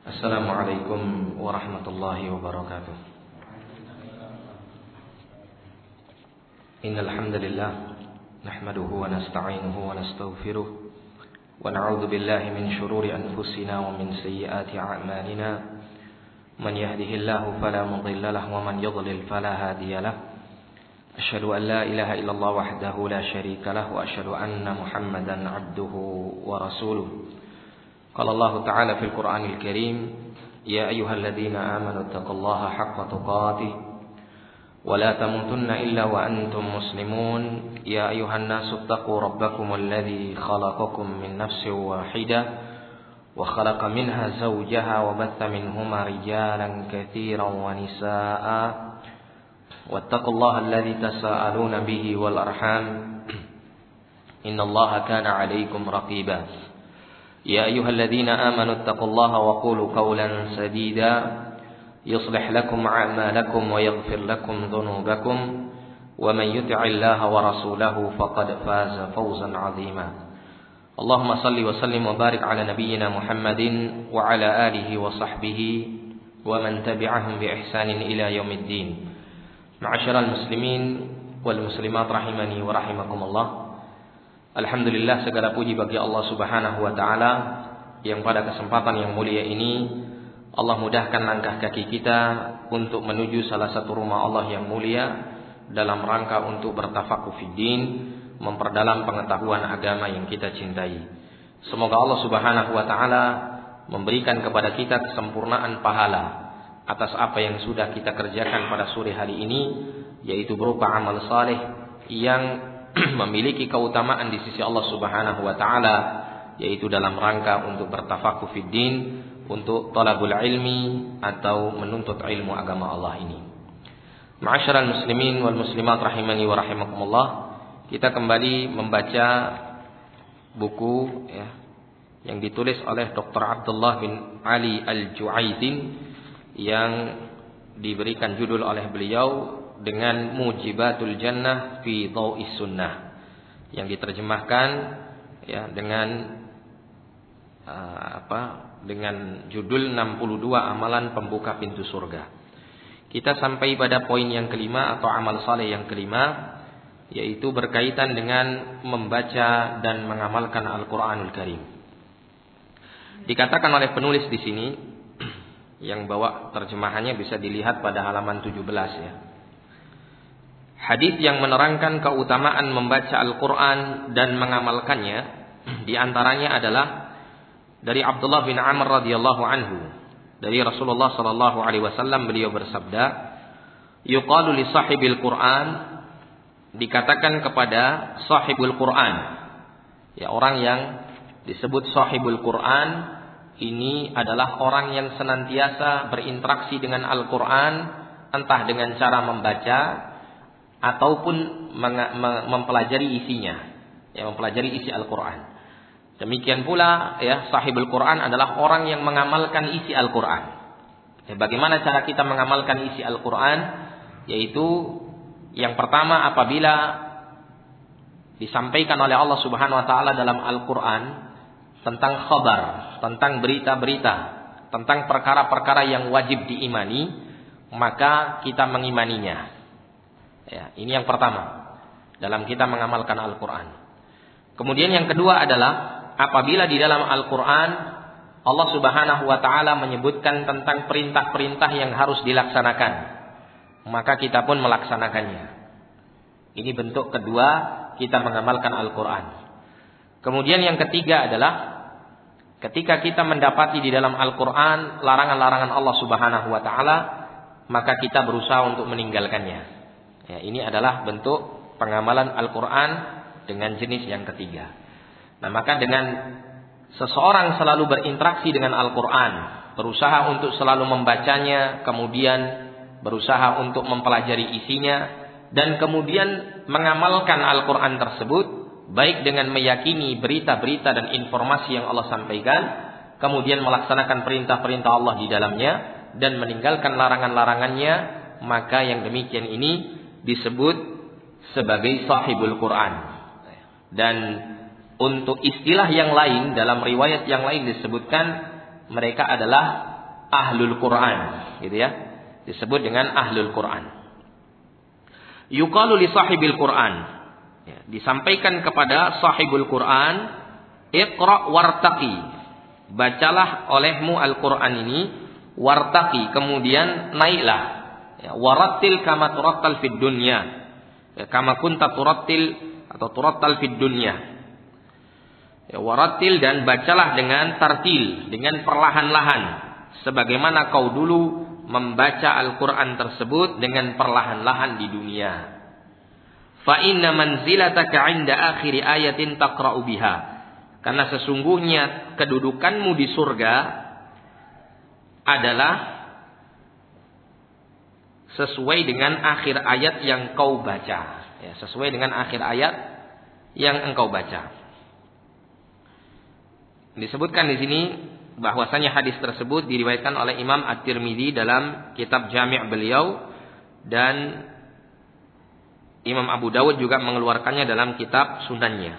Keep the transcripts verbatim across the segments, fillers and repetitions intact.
Assalamualaikum warahmatullahi wabarakatuh. Innal hamdalillah nahmaduhu wa nasta'inuhu wa nastaghfiruh wa na'udzu billahi min shururi anfusina wa min sayyiati a'malina. Man yahdihillahu fala mudilla lahu wa man yudlil fala hadiya lahu. Asyhadu an la ilaha illallah wahdahu la syarika lahu wa asyhadu anna Muhammadan 'abduhu wa rasuluh. Qala Allah Ta'ala fil Qur'anil Karim, ya ayyuhalladzina amanu taqullaha haqqa tuqatih wa la tamutunna illa wa antum muslimun. Ya ayyuhan nasu taqu rabbakumul ladzi khalaqakum min nafsin wahidah wa khalaqa minha zawjaha wa batha minhuma rijalan katsiran wa nisaa'a wattaqullaha alladzi tasaaluna bihi wal arham innallaha kana 'alaykum raqiba. يا أيها الذين آمنوا اتقوا الله وقولوا قولا سديدا يصلح لكم أعمالكم ويغفر لكم ذنوبكم ومن يطع الله ورسوله فقد فاز فوزا عظيما. اللهم صل وسلم وبارك على نبينا محمد وعلى آله وصحبه ومن تبعهم بإحسان إلى يوم الدين. معاشر المسلمين والمسلمات رحمني ورحمكم الله. Alhamdulillah, segala puji bagi Allah Subhanahu wa taala yang pada kesempatan yang mulia ini Allah mudahkan langkah kaki kita untuk menuju salah satu rumah Allah yang mulia dalam rangka untuk bertafaqquh fiddin, memperdalam pengetahuan agama yang kita cintai. Semoga Allah Subhanahu wa taala memberikan kepada kita kesempurnaan pahala atas apa yang sudah kita kerjakan pada sore hari ini, yaitu berupa amal saleh yang memiliki keutamaan di sisi Allah Subhanahu wa taala, yaitu dalam rangka untuk bertafaqquh fiddin, untuk talabul ilmi atau menuntut ilmu agama Allah ini. Ma'asyiral muslimin wal muslimat rahimani wa rahimakumullah, kita kembali membaca buku ya, yang ditulis oleh Doktor Abdullah bin Ali Al-Ju'aizin yang diberikan judul oleh beliau dengan Mujibatul Jannah fi Dhau'is Sunnah, yang diterjemahkan ya dengan uh, apa dengan judul enam puluh dua amalan pembuka pintu surga. Kita sampai pada poin yang kelima atau amal saleh yang kelima, yaitu berkaitan dengan membaca dan mengamalkan Al-Qur'anul Karim. Dikatakan oleh penulis di sini yang bawa terjemahannya bisa dilihat pada halaman tujuh belas ya. Hadis yang menerangkan keutamaan membaca Al-Quran dan mengamalkannya, diantaranya adalah dari Abdullah bin Amr radhiyallahu anhu, dari Rasulullah sallallahu alaihi wasallam, beliau bersabda, yuqalu li sahibil Quran, dikatakan kepada sahibul Quran, ya orang yang disebut sahibul Quran ini adalah orang yang senantiasa berinteraksi dengan Al-Quran, entah dengan cara membaca ataupun mempelajari isinya, ya, mempelajari isi Al-Quran. Demikian pula ya, sahibul Quran adalah orang yang mengamalkan isi Al-Quran. Ya, bagaimana cara kita mengamalkan isi Al-Quran? Yaitu yang pertama, apabila disampaikan oleh Allah Subhanahu wa taala dalam Al-Quran tentang khabar, tentang berita-berita, tentang perkara-perkara yang wajib diimani, maka kita mengimaninya. Ya, ini yang pertama dalam kita mengamalkan Al-Quran. Kemudian yang kedua adalah apabila di dalam Al-Quran Allah Subhanahu wa taala menyebutkan tentang perintah-perintah yang harus dilaksanakan, maka kita pun melaksanakannya. Ini bentuk kedua kita mengamalkan Al-Quran. Kemudian yang ketiga adalah ketika kita mendapati di dalam Al-Quran larangan-larangan Allah Subhanahu wa taala, maka kita berusaha untuk meninggalkannya. Ya, ini adalah bentuk pengamalan Al-Quran dengan jenis yang ketiga. Nah, maka dengan seseorang selalu berinteraksi dengan Al-Quran, berusaha untuk selalu membacanya, kemudian berusaha untuk mempelajari isinya, dan kemudian mengamalkan Al-Quran tersebut, baik dengan meyakini berita-berita dan informasi yang Allah sampaikan, kemudian melaksanakan perintah-perintah Allah di dalamnya, dan meninggalkan larangan-larangannya, maka yang demikian ini disebut sebagai sahibul Quran. Dan untuk istilah yang lain, dalam riwayat yang lain disebutkan mereka adalah ahlul Quran, gitu ya. Disebut dengan ahlul Quran. Yuqalu li sahibil Quran. Ya, disampaikan kepada sahibul Quran, iqra wartaqi. Bacalah olehmu Al-Quran ini, wartaqi, kemudian naiklah. Ya, warattil kama turattal fid dunya. Ya, kama kunta turattil atau turattal fid dunya. Ya, warattil, dan bacalah dengan tartil, dengan perlahan-lahan, sebagaimana kau dulu membaca Al-Quran tersebut dengan perlahan-lahan di dunia. Fa inna manzilataka 'inda akhir ayatin taqra'u biha. Karena sesungguhnya kedudukanmu di surga adalah sesuai dengan akhir ayat yang kau baca. Ya, sesuai dengan akhir ayat yang engkau baca. Disebutkan di sini bahwasanya hadis tersebut diriwayatkan oleh Imam At-Tirmidzi dalam kitab Jami' beliau, dan Imam Abu Dawud juga mengeluarkannya dalam kitab Sunannya.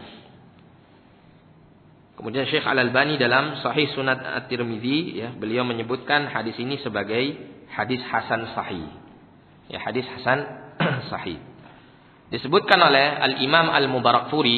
Kemudian Syekh Al-Albani dalam Sahih Sunan At-Tirmidzi, ya, beliau menyebutkan hadis ini sebagai hadis hasan sahih. Ya, hadis hasan sahih. Disebutkan oleh Al-Imam Al-Mubarakfuri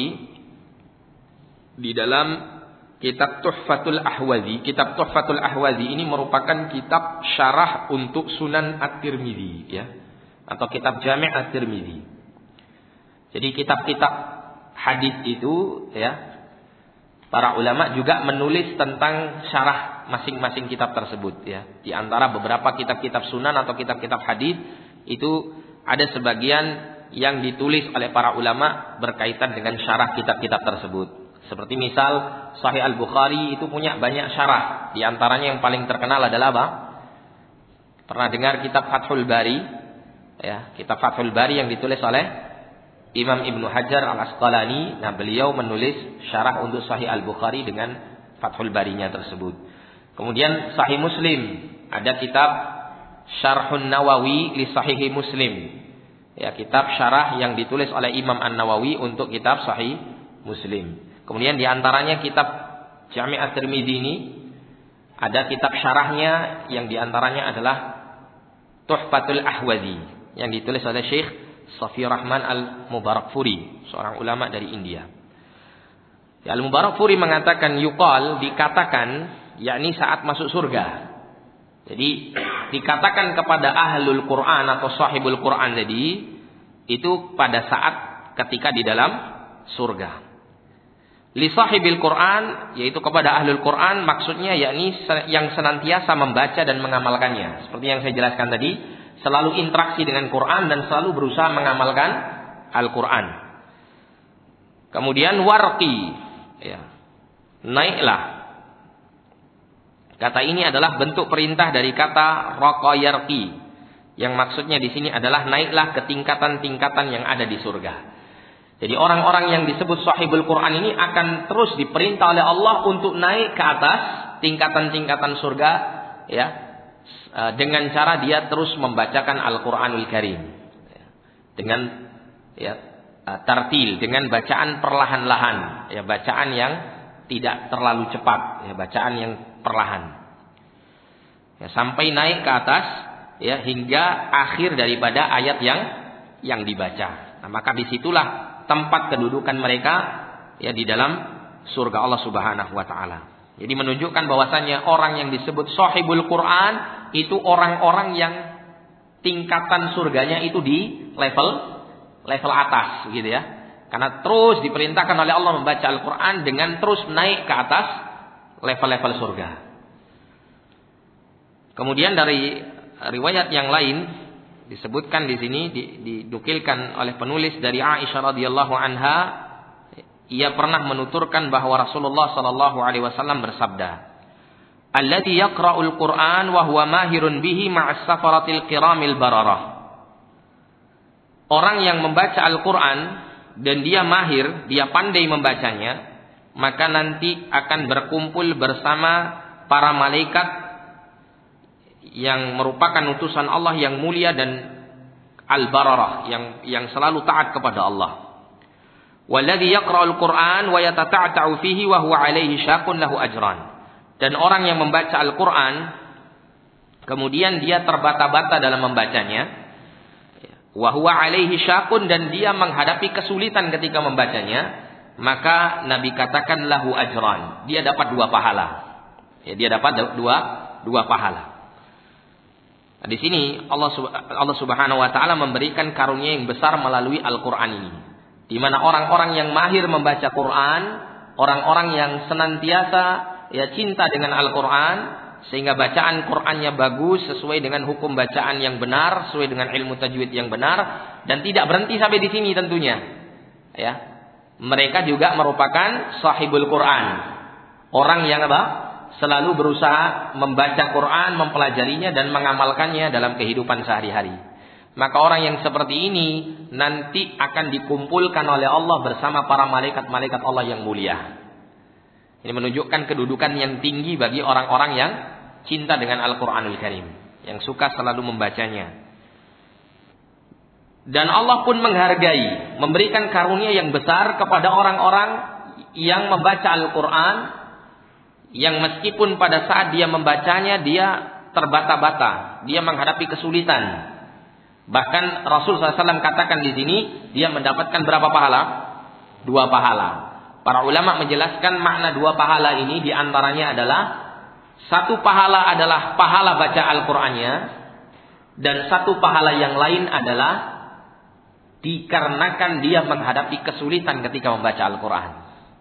di dalam kitab Tuhfatul Ahwazi. Kitab Tuhfatul Ahwazi ini merupakan kitab syarah untuk Sunan At-Tirmidzi, ya, atau kitab Jami' At-Tirmidzi. Jadi kitab-kitab hadis itu, ya, para ulama juga menulis tentang syarah masing-masing kitab tersebut, ya. Di antara beberapa kitab-kitab sunan atau kitab-kitab hadis itu ada sebagian yang ditulis oleh para ulama berkaitan dengan syarah kitab-kitab tersebut. Seperti misal Sahih Al-Bukhari itu punya banyak syarah. Di antaranya yang paling terkenal adalah apa? Pernah dengar kitab Fathul Bari? Ya, kitab Fathul Bari yang ditulis oleh Imam Ibnu Hajar Al-Asqalani. Nah, beliau menulis syarah untuk Sahih Al-Bukhari dengan Fathul Barinya tersebut. Kemudian Sahih Muslim, ada kitab Syarhun Nawawi li Sahih Muslim. Ya, kitab syarah yang ditulis oleh Imam An-Nawawi untuk kitab Sahih Muslim. Kemudian di antaranya kitab Jami' At-Tirmidzi ini ada kitab syarahnya yang di antaranya adalah Tuhfatul Ahwazi yang ditulis oleh Syekh Safi Rahman Al-Mubarakfuri, seorang ulama dari India. Ya, Al-Mubarakfuri mengatakan yuqal, dikatakan, yakni saat masuk surga. Jadi dikatakan kepada ahlul Quran atau sahibul Quran tadi itu pada saat ketika di dalam surga. Li sahibil Quran, yaitu kepada ahlul Quran, maksudnya yakni yang senantiasa membaca dan mengamalkannya. Seperti yang saya jelaskan tadi, selalu interaksi dengan Quran dan selalu berusaha mengamalkan Al-Quran. Kemudian warqi, ya, naiklah. Kata ini adalah bentuk perintah dari kata raqa yarqi, yang maksudnya di sini adalah naiklah ke tingkatan-tingkatan yang ada di surga. Jadi orang-orang yang disebut sahibul Quran ini akan terus diperintah oleh Allah untuk naik ke atas tingkatan-tingkatan surga, ya, dengan cara dia terus membacakan Al-Quranul Karim dengan, ya, tartil, dengan bacaan perlahan-lahan, ya, bacaan yang tidak terlalu cepat, ya, bacaan yang perlahan, ya, sampai naik ke atas, ya, hingga akhir daripada ayat yang yang dibaca. Nah, maka disitulah tempat kedudukan mereka, ya, di dalam surga Allah Subhanahu wa taala. Jadi menunjukkan bahwasannya orang yang disebut sahibul Quran itu orang-orang yang tingkatan surganya itu di level level atas, gitu ya. Karena terus diperintahkan oleh Allah membaca Al-Quran dengan terus naik ke atas level-level surga. Kemudian dari riwayat yang lain disebutkan di sini, didukilkan oleh penulis dari Aisyah radhiyallahu anha, ia pernah menuturkan bahwa Rasulullah sallallahu alaihi wasallam bersabda, "Alladzi yaqra'ul Qur'an wa huwa mahirun bihi ma'as safaratil kiramil bararah." Orang yang membaca Al-Quran dan dia mahir, dia pandai membacanya, maka nanti akan berkumpul bersama para malaikat yang merupakan utusan Allah yang mulia dan al-bararah, yang yang selalu taat kepada Allah. Walladzi yaqra'ul Qur'an wa yatata'ta'u fihi wa huwa 'alaihi syaqun lahu ajran. Dan orang yang membaca Al-Quran kemudian dia terbata-bata dalam membacanya, wa huwa alaihi syaqun, dan dia menghadapi kesulitan ketika membacanya, maka Nabi katakan lahu ajran, dia dapat dua pahala. Ya, dia dapat dua dua pahala. Nah, di sini Allah Allah Subhanahu wa taala memberikan karunia yang besar melalui Al-Qur'an ini. Di mana orang-orang yang mahir membaca Quran, orang-orang yang senantiasa ya cinta dengan Al-Qur'an, sehingga bacaan Qur'annya bagus sesuai dengan hukum bacaan yang benar, sesuai dengan ilmu tajwid yang benar, dan tidak berhenti sampai di sini tentunya. Ya. Mereka juga merupakan sahibul Qur'an. Orang yang apa? Selalu berusaha membaca Quran, mempelajarinya dan mengamalkannya dalam kehidupan sehari-hari. Maka orang yang seperti ini nanti akan dikumpulkan oleh Allah bersama para malaikat-malaikat Allah yang mulia. Ini menunjukkan kedudukan yang tinggi bagi orang-orang yang cinta dengan Al-Quranul Karim, yang suka selalu membacanya. Dan Allah pun menghargai, memberikan karunia yang besar kepada orang-orang yang membaca Al-Quran, yang meskipun pada saat dia membacanya dia terbata-bata, dia menghadapi kesulitan. Bahkan Rasul sallallahu alaihi wasallam katakan di sini dia mendapatkan berapa pahala? Dua pahala. Para ulama menjelaskan makna dua pahala ini, diantaranya adalah satu pahala adalah pahala baca Al-Qur'annya, dan satu pahala yang lain adalah dikarenakan dia menghadapi kesulitan ketika membaca Al-Qur'an.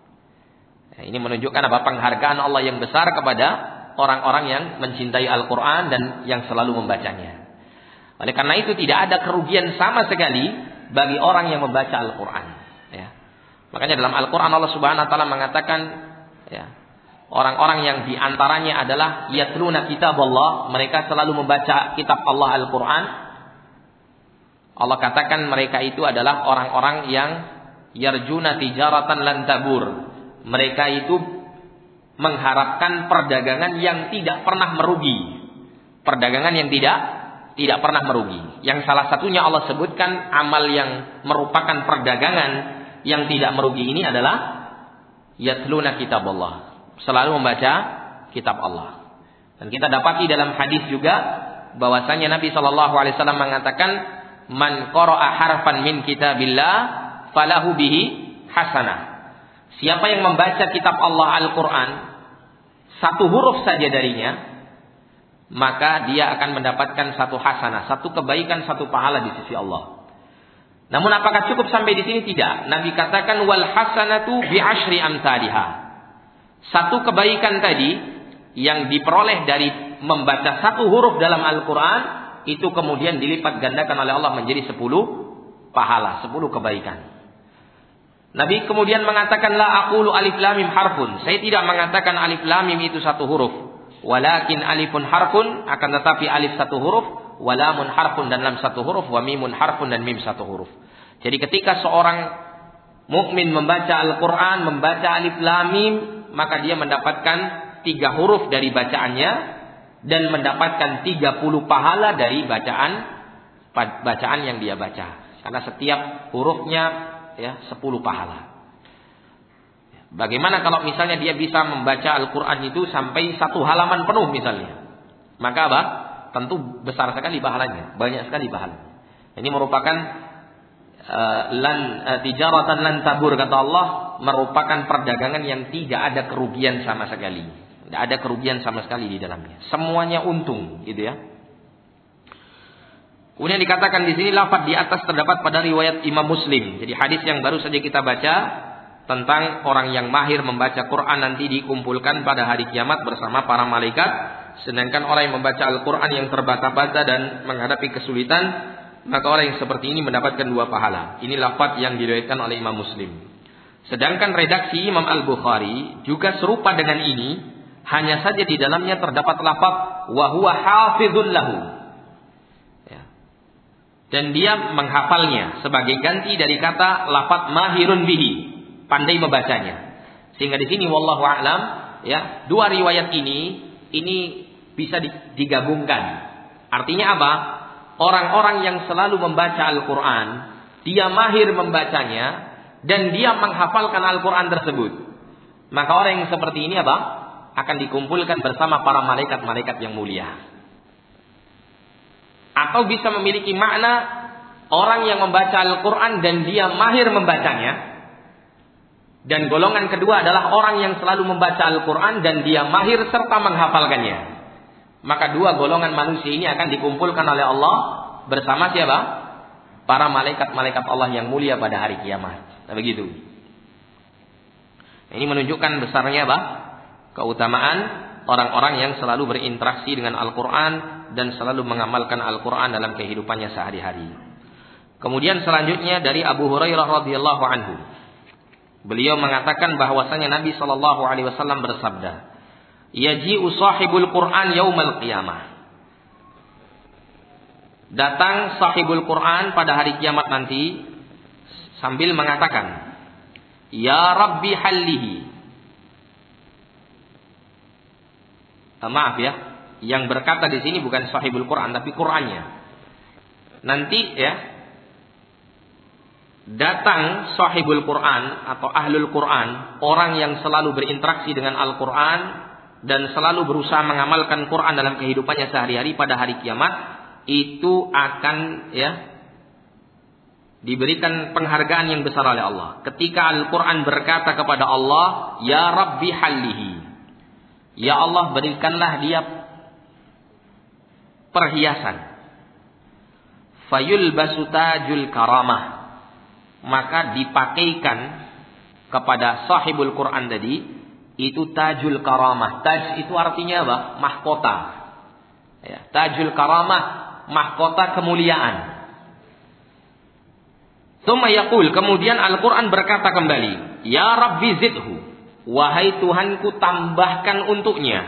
Ini menunjukkan apa? Penghargaan Allah yang besar kepada orang-orang yang mencintai Al-Quran dan yang selalu membacanya. Oleh karena itu tidak ada kerugian sama sekali bagi orang yang membaca Al-Quran. Ya. Makanya dalam Al-Quran Allah Subhanahu Wa Taala mengatakan, ya, orang-orang yang diantaranya adalah yatluna kitab Allah, mereka selalu membaca kitab Allah Al-Quran. Allah katakan mereka itu adalah orang-orang yang yarjuna tijaratan lan tabur. Mereka itu mengharapkan perdagangan yang tidak pernah merugi. Perdagangan yang tidak tidak pernah merugi. Yang salah satunya Allah sebutkan amal yang merupakan perdagangan yang tidak merugi ini adalah yatluna kitab Allah. Selalu membaca kitab Allah. Dan kita dapati dalam hadis juga bahwasanya Nabi shallallahu alaihi wasallam mengatakan, man qara'a harfan min kitabillah falahu bihi hasanah. Siapa yang membaca kitab Allah Al-Quran satu huruf saja darinya, maka dia akan mendapatkan satu hasanah, satu kebaikan, satu pahala di sisi Allah. Namun apakah cukup sampai di sini? Tidak. Nabi katakan wal hasanatu bi asyri amsalihha. Satu kebaikan tadi yang diperoleh dari membaca satu huruf dalam Al-Quran itu kemudian dilipat gandakan oleh Allah menjadi sepuluh pahala, sepuluh kebaikan. Nabi kemudian mengatakan la aqulu alif lam mim harfun. Saya tidak mengatakan alif lam mim itu satu huruf. Walakin alifun harfun, akan tetapi alif satu huruf, wa lamun harfun dan lam satu huruf, wa mimun harfun dan mim satu huruf. Jadi ketika seorang mukmin membaca Al-Qur'an, membaca alif lam mim, maka dia mendapatkan tiga huruf dari bacaannya dan mendapatkan tiga puluh pahala dari bacaan bacaan yang dia baca. Karena setiap hurufnya ya sepuluh pahala. Bagaimana kalau misalnya dia bisa membaca Al-Quran itu sampai satu halaman penuh misalnya? Maka apa? Tentu besar sekali pahalanya, banyak sekali pahalanya. Ini merupakan uh, lan uh, tijaratan lan tabur, kata Allah, merupakan perdagangan yang tidak ada kerugian sama sekali. Tidak ada kerugian sama sekali di dalamnya. Semuanya untung, gitu ya. Kemudian dikatakan di sini lafaz di atas terdapat pada riwayat Imam Muslim. Jadi hadis yang baru saja kita baca tentang orang yang mahir membaca Quran nanti dikumpulkan pada hari kiamat bersama para malaikat. Sedangkan orang yang membaca Al-Quran yang terbata-bata dan menghadapi kesulitan, maka orang yang seperti ini mendapatkan dua pahala. Ini lafaz yang diriwayatkan oleh Imam Muslim. Sedangkan redaksi Imam Al-Bukhari juga serupa dengan ini, hanya saja di dalamnya terdapat lafaz wa huwa hafizul lahu. Dan dia menghafalnya sebagai ganti dari kata lafaz mahirun bihi, pandai membacanya. Sehingga di sini wallahu a'lam, ya, dua riwayat ini ini bisa digabungkan. Artinya apa? Orang-orang yang selalu membaca Al-Qur'an, dia mahir membacanya dan dia menghafalkan Al-Qur'an tersebut. Maka orang yang seperti ini apa? Akan dikumpulkan bersama para malaikat-malaikat yang mulia. Atau bisa memiliki makna orang yang membaca Al-Quran dan dia mahir membacanya. Dan golongan kedua adalah orang yang selalu membaca Al-Quran dan dia mahir serta menghafalkannya. Maka dua golongan manusia ini akan dikumpulkan oleh Allah bersama siapa? Para malaikat-malaikat Allah yang mulia pada hari kiamat. Nah, begitu. Ini menunjukkan besarnya apa? Keutamaan orang-orang yang selalu berinteraksi dengan Al-Quran dan selalu mengamalkan Al-Quran dalam kehidupannya sehari-hari. Kemudian selanjutnya dari Abu Hurairah radhiyallahu anhu. Beliau mengatakan bahwasanya Nabi Shallallahu Alaihi Wasallam bersabda, "Yaji'u sahibul Quran yaumal qiyamah." Datang sahibul Quran pada hari kiamat nanti sambil mengatakan, "Ya Rabbi hallihi." Ah, maaf ya, yang berkata di sini bukan sahibul Quran tapi Qurannya. Nanti ya. Datang sahibul Quran atau ahlul Quran, orang yang selalu berinteraksi dengan Al-Quran dan selalu berusaha mengamalkan Quran dalam kehidupannya sehari-hari pada hari kiamat, itu akan ya diberikan penghargaan yang besar oleh Allah. Ketika Al-Quran berkata kepada Allah, "Ya Rabbi hallihi." Ya Allah, berikanlah dia perhiasan. Fayulbasu tajul karamah. Maka dipakaikan kepada sahibul Quran tadi itu tajul karamah. Taj itu artinya apa? Mahkota. Ya, tajul karamah, mahkota kemuliaan. Tsumma yaqul, kemudian Al-Quran berkata kembali, "Ya Rabbi zidhu." Wahai Tuhanku, tambahkan untuknya.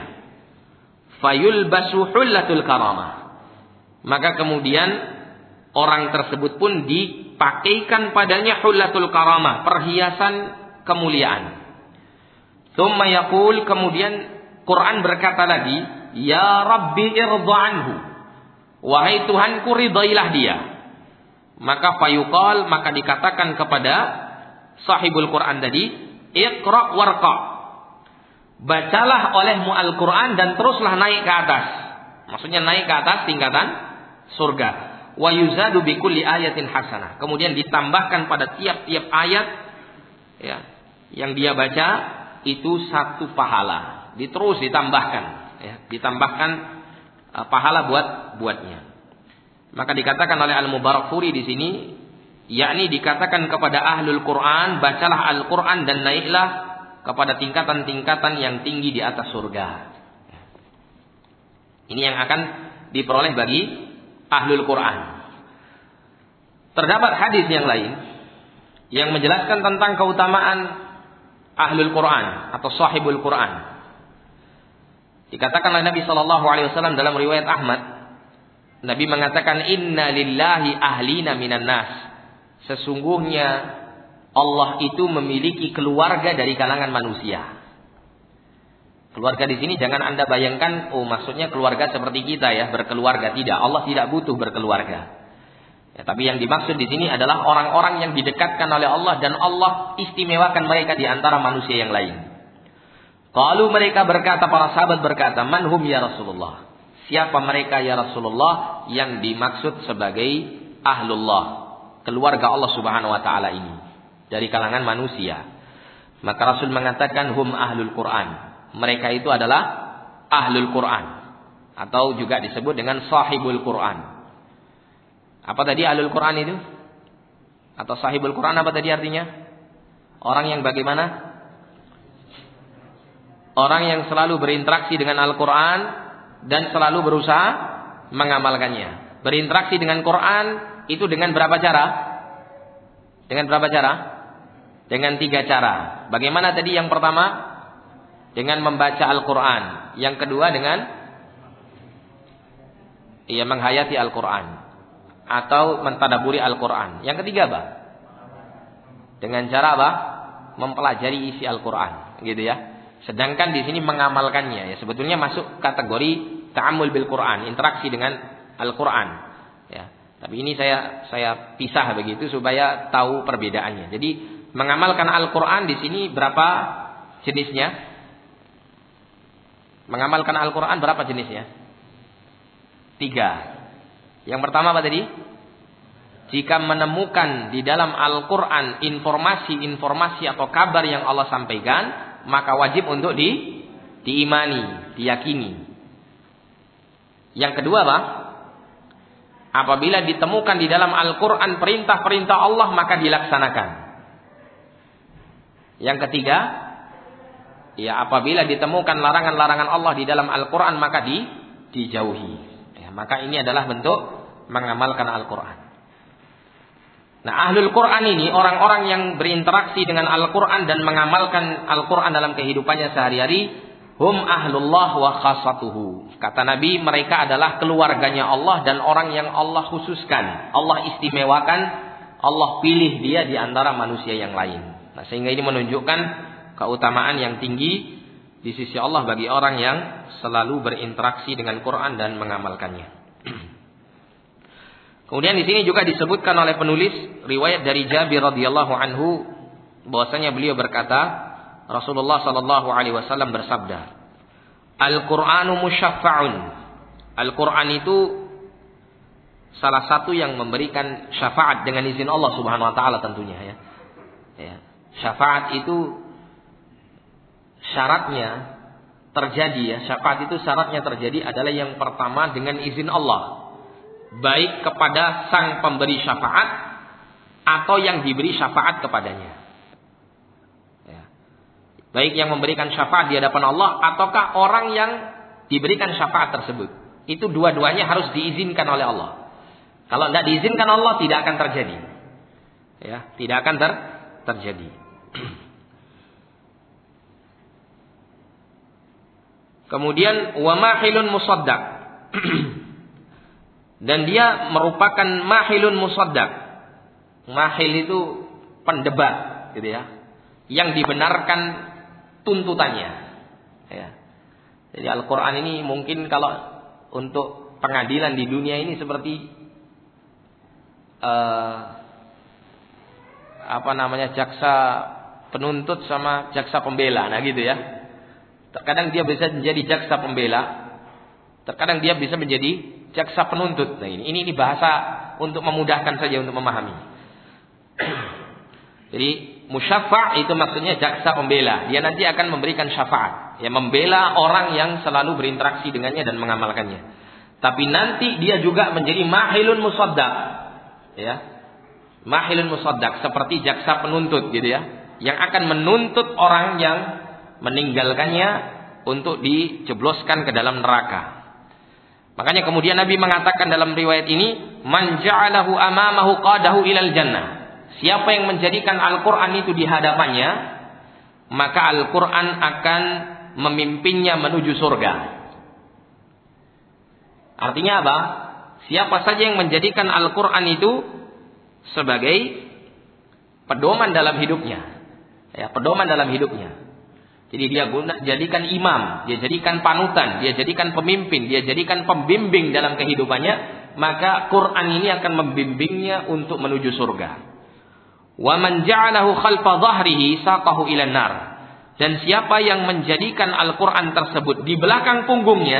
Fayulbasu hullatul karamah. Maka kemudian orang tersebut pun di pakaikan padanya hullatul karamah, perhiasan kemuliaan. Tsumma yaqul, kemudian Quran berkata lagi, "Ya Rabbi irda anhu." Wahai Tuhanku, ridailah dia. Maka fayuqal, maka dikatakan kepada sahibul Quran tadi, "Iqra warqa." Bacalah olehmu Al-Quran dan teruslah naik ke atas. Maksudnya naik ke atas tingkatan surga. Wa yuzadu bi kulli ayatin hasanah. Kemudian ditambahkan pada tiap-tiap ayat ya, yang dia baca itu satu pahala. Diterus ditambahkan ya, ditambahkan uh, pahala buat buatnya. Maka dikatakan oleh Al-Mubarakfuri di sini, yakni dikatakan kepada ahlul Quran, bacalah Al-Quran dan naiklah kepada tingkatan-tingkatan yang tinggi di atas surga. Ini yang akan diperoleh bagi ahlul Quran. Terdapat hadis yang lain yang menjelaskan tentang keutamaan ahlul Quran atau sahibul Quran. Dikatakan oleh Nabi Shallallahu Alaihi Wasallam dalam riwayat Ahmad, Nabi mengatakan, "Inna lillahi ahlina minan nas." Sesungguhnya Allah itu memiliki keluarga dari kalangan manusia. Keluarga di sini jangan Anda bayangkan, oh maksudnya keluarga seperti kita ya, berkeluarga. Tidak, Allah tidak butuh berkeluarga. Ya, tapi yang dimaksud di sini adalah orang-orang yang didekatkan oleh Allah dan Allah istimewakan mereka di antara manusia yang lain. Kalau mereka berkata, para sahabat berkata, "Man hum ya Rasulullah?" Siapa mereka ya Rasulullah yang dimaksud sebagai ahlullah, keluarga Allah Subhanahu wa taala ini dari kalangan manusia? Maka Rasul mengatakan, "Hum ahlul Quran." Mereka itu adalah ahlul Quran atau juga disebut dengan sahibul Quran. Apa tadi ahlul Quran itu? Atau sahibul Quran apa tadi artinya? Orang yang bagaimana? Orang yang selalu berinteraksi dengan Al-Quran dan selalu berusaha mengamalkannya. Berinteraksi dengan Quran itu dengan berapa cara? Dengan berapa cara? Dengan tiga cara. Bagaimana tadi yang pertama? Dengan membaca Al-Quran. Yang kedua dengan ia menghayati Al-Quran atau mentadaburi Al-Quran. Yang ketiga apa? Dengan cara apa? Mempelajari isi Al-Quran, gitu ya. Sedangkan di sini mengamalkannya ya, sebetulnya masuk kategori ta'ammul bil Quran, interaksi dengan Al-Quran ya. Tapi ini saya saya pisah begitu supaya tahu perbedaannya. Jadi mengamalkan Al-Quran di sini berapa jenisnya? Mengamalkan Al-Quran berapa jenisnya? Tiga. Yang pertama apa tadi? Jika menemukan di dalam Al-Quran informasi-informasi atau kabar yang Allah sampaikan, maka wajib untuk di, diimani, diyakini. Yang kedua apa? Apabila ditemukan di dalam Al-Quran perintah-perintah Allah, maka dilaksanakan. Yang ketiga, ya apabila ditemukan larangan-larangan Allah di dalam Al-Quran, maka di, dijauhi. Ya, maka ini adalah bentuk mengamalkan Al-Quran. Nah, ahlul Quran ini orang-orang yang berinteraksi dengan Al-Quran dan mengamalkan Al-Quran dalam kehidupannya sehari-hari. Hum ahlullah wa khasatuhu. Kata Nabi, mereka adalah keluarganya Allah dan orang yang Allah khususkan. Allah istimewakan, Allah pilih dia di antara manusia yang lain. Nah, sehingga ini menunjukkan keutamaan yang tinggi di sisi Allah bagi orang yang selalu berinteraksi dengan Quran dan mengamalkannya. Kemudian di sini juga disebutkan oleh penulis riwayat dari Jabir radhiyallahu anhu bahwasanya beliau berkata, Rasulullah sallallahu alaihi wasallam bersabda, Al-Qur'anu musyaffa'un. Al-Qur'an itu salah satu yang memberikan syafaat dengan izin Allah Subhanahu wa taala tentunya ya. Ya. Syafaat itu syaratnya terjadi ya. Syafaat itu syaratnya terjadi adalah yang pertama dengan izin Allah. Baik kepada sang pemberi syafaat atau yang diberi syafaat kepadanya. Ya. Baik yang memberikan syafaat di hadapan Allah ataukah orang yang diberikan syafaat tersebut. Itu dua-duanya harus diizinkan oleh Allah. Kalau tidak diizinkan Allah tidak akan terjadi. Ya, tidak akan ter terjadi. Kemudian wa mahilun musaddaq. Dan dia merupakan mahilun musaddaq. Mahil itu pendebat, gitu ya. Yang dibenarkan tuntutannya. Ya. Jadi Al-Quran ini mungkin kalau untuk pengadilan di dunia ini seperti uh, apa namanya jaksa penuntut sama jaksa pembela, nah gitu ya. Terkadang dia bisa menjadi jaksa pembela, terkadang dia bisa menjadi jaksa penuntut. Nah ini, ini ini bahasa untuk memudahkan saja untuk memahami. Jadi musyaffa' itu maksudnya jaksa pembela. Dia nanti akan memberikan syafaat, ya membela orang yang selalu berinteraksi dengannya dan mengamalkannya. Tapi nanti dia juga menjadi mahilun musaddaq, ya. Mahilun musaddaq seperti jaksa penuntut gitu ya, yang akan menuntut orang yang meninggalkannya untuk dijebloskan ke dalam neraka. Makanya kemudian Nabi mengatakan dalam riwayat ini, man ja'alahu amamahu qadahu ilal jannah. Siapa yang menjadikan Al-Quran itu di hadapannya, maka Al-Quran akan memimpinnya menuju surga. Artinya apa? Siapa saja yang menjadikan Al-Quran itu sebagai pedoman dalam hidupnya, ya, pedoman dalam hidupnya. Jadi dia guna, jadikan imam, dia jadikan panutan, dia jadikan pemimpin, dia jadikan pembimbing dalam kehidupannya, maka Quran ini akan membimbingnya untuk menuju surga. Wa man ja'alahu khalfa dhahrihi saqahu ilan nar. Dan siapa yang menjadikan Al-Quran tersebut di belakang punggungnya,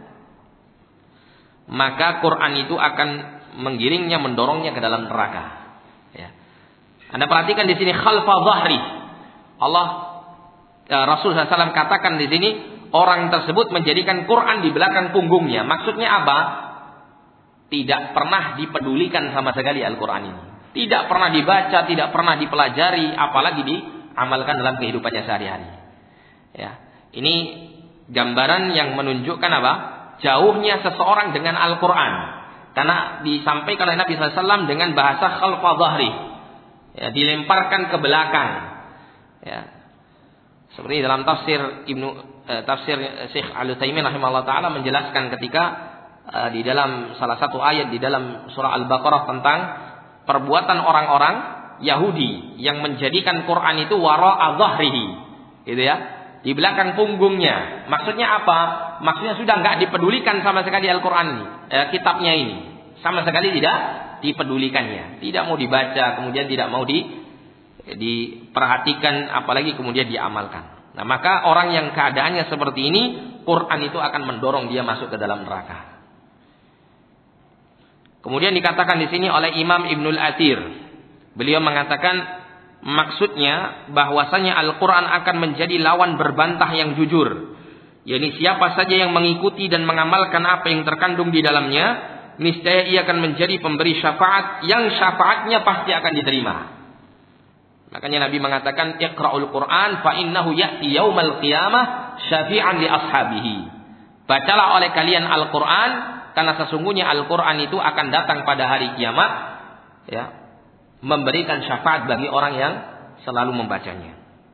maka Quran itu akan menggiringnya, mendorongnya ke dalam neraka. Ya. Anda perhatikan di sini khalfa dhahri. Allah Rasul sallallahu alaihi wasallam katakan di sini orang tersebut menjadikan Quran di belakang punggungnya. Maksudnya apa? Tidak pernah dipedulikan sama sekali Al-Quran ini. Tidak pernah dibaca, tidak pernah dipelajari, apalagi diamalkan dalam kehidupannya sehari-hari. Ya, ini gambaran yang menunjukkan apa? Jauhnya seseorang dengan Al-Quran. Karena disampaikan oleh Nabi sallallahu alaihi wasallam dengan bahasa khalfa dhahri. Ya, dilemparkan ke belakang. Ya. Seperti dalam tafsir Ibnu eh, tafsir Syekh Al-Utsaimin rahimahullah taala menjelaskan ketika eh, di dalam salah satu ayat di dalam surah Al-Baqarah tentang perbuatan orang-orang Yahudi yang menjadikan Quran itu wara'a dhahrihi, gitu ya, di belakang punggungnya. Maksudnya apa? Maksudnya sudah enggak dipedulikan sama sekali Al-Quran ini, eh, kitabnya ini, sama sekali tidak dipedulikannya, tidak mau dibaca, kemudian tidak mau di diperhatikan, apalagi kemudian diamalkan. Nah, maka orang yang keadaannya seperti ini, Quran itu akan mendorong dia masuk ke dalam neraka. Kemudian dikatakan di sini oleh Imam Ibnul Athir, beliau mengatakan maksudnya bahwasanya Al-Quran akan menjadi lawan berbantah yang jujur. Yani siapa saja yang mengikuti dan mengamalkan apa yang terkandung di dalamnya, niscaya ia akan menjadi pemberi syafaat yang syafaatnya pasti akan diterima. Makanya Nabi mengatakan, Iqra'ul Quran fa innahu ya'ti yaumal qiyamah syafi'an li ashabihi. Bacalah oleh kalian Al-Quran, karena sesungguhnya Al-Quran itu akan datang pada hari kiamat, ya, memberikan syafaat bagi orang yang selalu membacanya.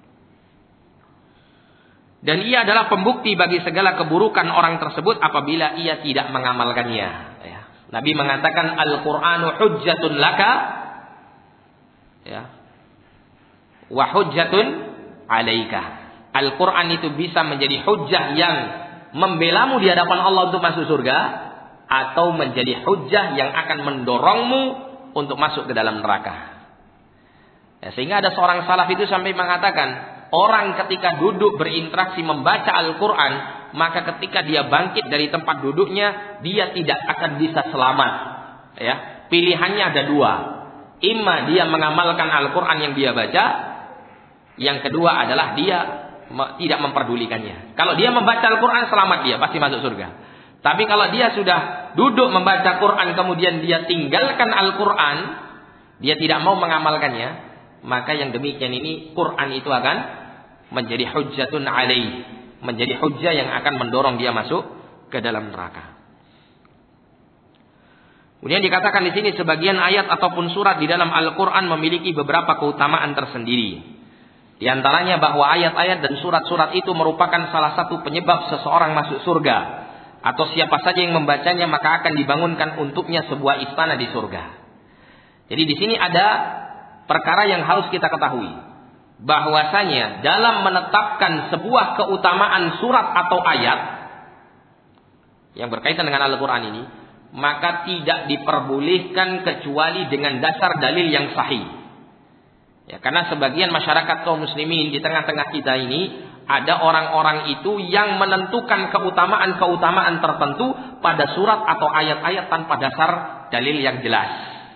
Dan ia adalah pembukti bagi segala keburukan orang tersebut apabila ia tidak mengamalkannya. Ya. Nabi mengatakan Al-Qur'anu hujjatun laka, ya, wa hujjatun alaika. Al-Quran itu bisa menjadi hujjah yang membelamu di hadapan Allah untuk masuk surga, atau menjadi hujjah yang akan mendorongmu untuk masuk ke dalam neraka. Ya, sehingga ada seorang salaf itu sampai mengatakan, orang ketika duduk berinteraksi membaca Al-Quran, maka ketika dia bangkit dari tempat duduknya, dia tidak akan bisa selamat. Ya, pilihannya ada dua. Imma dia mengamalkan Al-Quran yang dia baca, yang kedua adalah dia tidak memperdulikannya. Kalau dia membaca Al-Quran, selamat dia, pasti masuk surga. Tapi kalau dia sudah duduk membaca Quran kemudian dia tinggalkan Al-Quran, dia tidak mau mengamalkannya, maka yang demikian ini Quran itu akan menjadi hujjatun alaih, menjadi hujjah yang akan mendorong dia masuk ke dalam neraka. Kemudian dikatakan di sini sebagian ayat ataupun surat di dalam Al-Quran memiliki beberapa keutamaan tersendiri. Di antaranya bahwa ayat-ayat dan surat-surat itu merupakan salah satu penyebab seseorang masuk surga. Atau siapa saja yang membacanya maka akan dibangunkan untuknya sebuah istana di surga. Jadi di sini ada perkara yang harus kita ketahui. Bahwasanya dalam menetapkan sebuah keutamaan surat atau ayat yang berkaitan dengan Al-Quran ini, maka tidak diperbolehkan kecuali dengan dasar dalil yang sahih. Ya, karena sebagian masyarakat kaum muslimin di tengah-tengah kita ini, ada orang-orang itu yang menentukan keutamaan-keutamaan tertentu pada surat atau ayat-ayat tanpa dasar dalil yang jelas.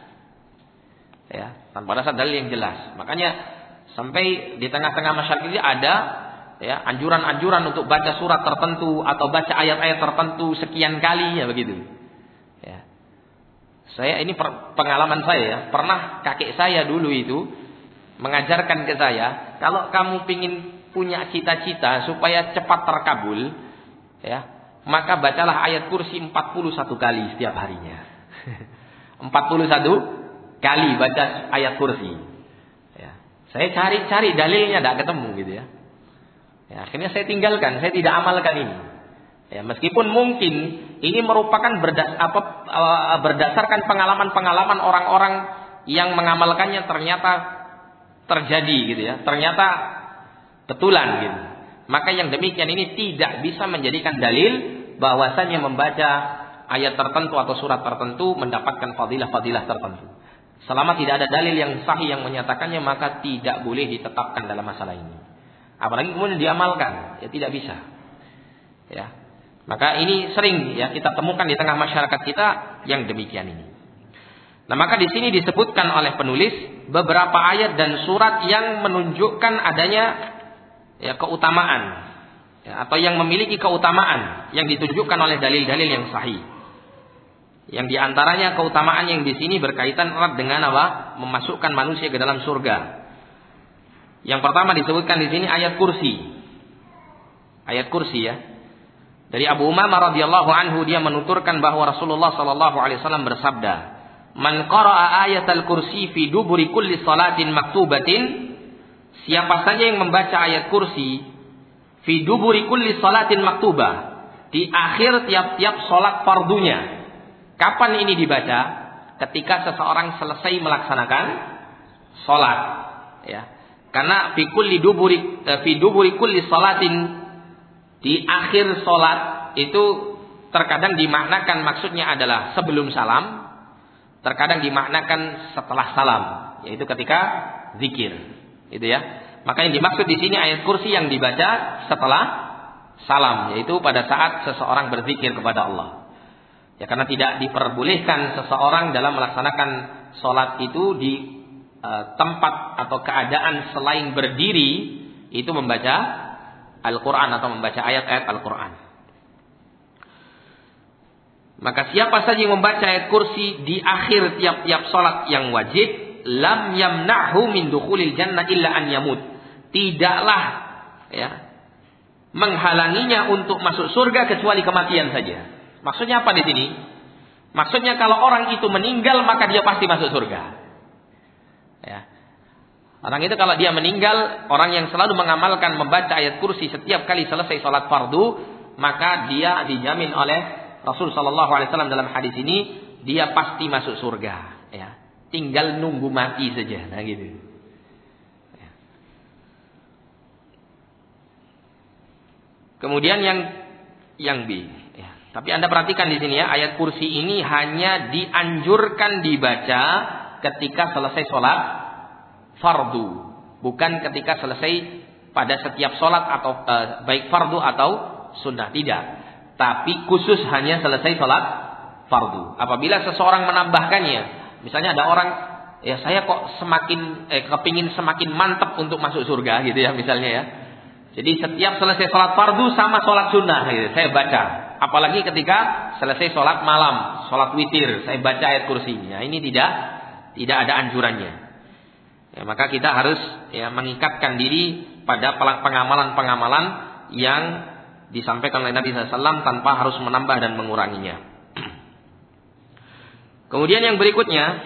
Ya, tanpa dasar dalil yang jelas. Makanya sampai di tengah-tengah masyarakat ini ada, ya, anjuran-anjuran untuk baca surat tertentu atau baca ayat-ayat tertentu sekian kali, ya begitu. Ya. Saya ini pengalaman saya, ya, pernah kakek saya dulu itu mengajarkan ke saya, kalau kamu pingin punya cita-cita supaya cepat terkabul, ya, maka bacalah ayat kursi empat puluh satu kali setiap harinya. empat puluh satu kali baca ayat kursi. Ya. Saya cari-cari dalilnya tidak ketemu gitu ya. Ya, akhirnya saya tinggalkan, saya tidak amalkan ini. Ya, meskipun mungkin ini merupakan berdas, apa, berdasarkan pengalaman-pengalaman orang-orang yang mengamalkannya ternyata terjadi gitu ya. Ternyata betulan gitu. Maka yang demikian ini tidak bisa menjadikan dalil bahwasanya membaca ayat tertentu atau surat tertentu mendapatkan fadilah-fadilah tertentu. Selama tidak ada dalil yang sahih yang menyatakannya, maka tidak boleh ditetapkan dalam masalah ini. Apalagi kemudian diamalkan, ya tidak bisa. Ya. Maka ini sering ya kita temukan di tengah masyarakat kita yang demikian ini. Nah, maka di sini disebutkan oleh penulis beberapa ayat dan surat yang menunjukkan adanya ya keutamaan, ya, atau yang memiliki keutamaan yang ditunjukkan oleh dalil-dalil yang sahih. Yang diantaranya keutamaan yang di sini berkaitan erat dengan apa? Memasukkan manusia ke dalam surga. Yang pertama disebutkan di sini ayat kursi. Ayat kursi ya. Dari Abu Umamah radhiyallahu anhu, dia menuturkan bahwa Rasulullah sallallahu alaihi wasallam bersabda, "Man qara'a ayatal kursi fi duburi kulli salatin maktubatin." Siapa saja yang membaca ayat kursi fi duburi kulli salatin maktubah, di akhir tiap-tiap salat fardunya. Kapan ini dibaca? Ketika seseorang selesai melaksanakan salat, ya. Karena fi kulli duburi fi duburi kulli salatin, di akhir salat itu terkadang dimaknakan maksudnya adalah sebelum salam, terkadang dimaknakan setelah salam, yaitu ketika zikir. Itu ya. Maka yang dimaksud di sini ayat kursi yang dibaca setelah salam, yaitu pada saat seseorang berzikir kepada Allah. Ya, karena tidak diperbolehkan seseorang dalam melaksanakan sholat itu di uh, tempat atau keadaan selain berdiri itu membaca Al-Quran atau membaca ayat-ayat Al-Quran. Maka siapa saja yang membaca ayat kursi di akhir tiap-tiap sholat yang wajib, lam yamna'hu min dukhulil jannah illa an yamut. Tidaklah ya menghalanginya untuk masuk surga kecuali kematian saja. Maksudnya apa di sini? Maksudnya kalau orang itu meninggal maka dia pasti masuk surga. Ya. Orang itu kalau dia meninggal, orang yang selalu mengamalkan membaca ayat kursi setiap kali selesai sholat fardu, maka dia dijamin oleh Rasul Shallallahu Alaihi Wasallam dalam hadis ini, dia pasti masuk surga. Ya. Tinggal nunggu mati saja, nah gitu. Ya. Kemudian yang yang B. Tapi Anda perhatikan di sini ya, ayat kursi ini hanya dianjurkan dibaca ketika selesai sholat fardu, bukan ketika selesai pada setiap sholat atau e, baik fardu atau sunnah, tidak. Tapi khusus hanya selesai sholat fardu. Apabila seseorang menambahkannya, misalnya ada orang, ya saya kok semakin eh, kepingin semakin mantap untuk masuk surga gitu ya, misalnya ya. Jadi setiap selesai sholat fardu sama sholat sunnah gitu, saya baca. Apalagi ketika selesai sholat malam, sholat witir, saya baca ayat kursi. Nah, ini tidak tidak ada anjurannya. Ya, maka kita harus ya mengikatkan diri pada pengamalan-pengamalan yang disampaikan oleh Nabi shallallahu alaihi wasallam tanpa harus menambah dan menguranginya. Kemudian yang berikutnya,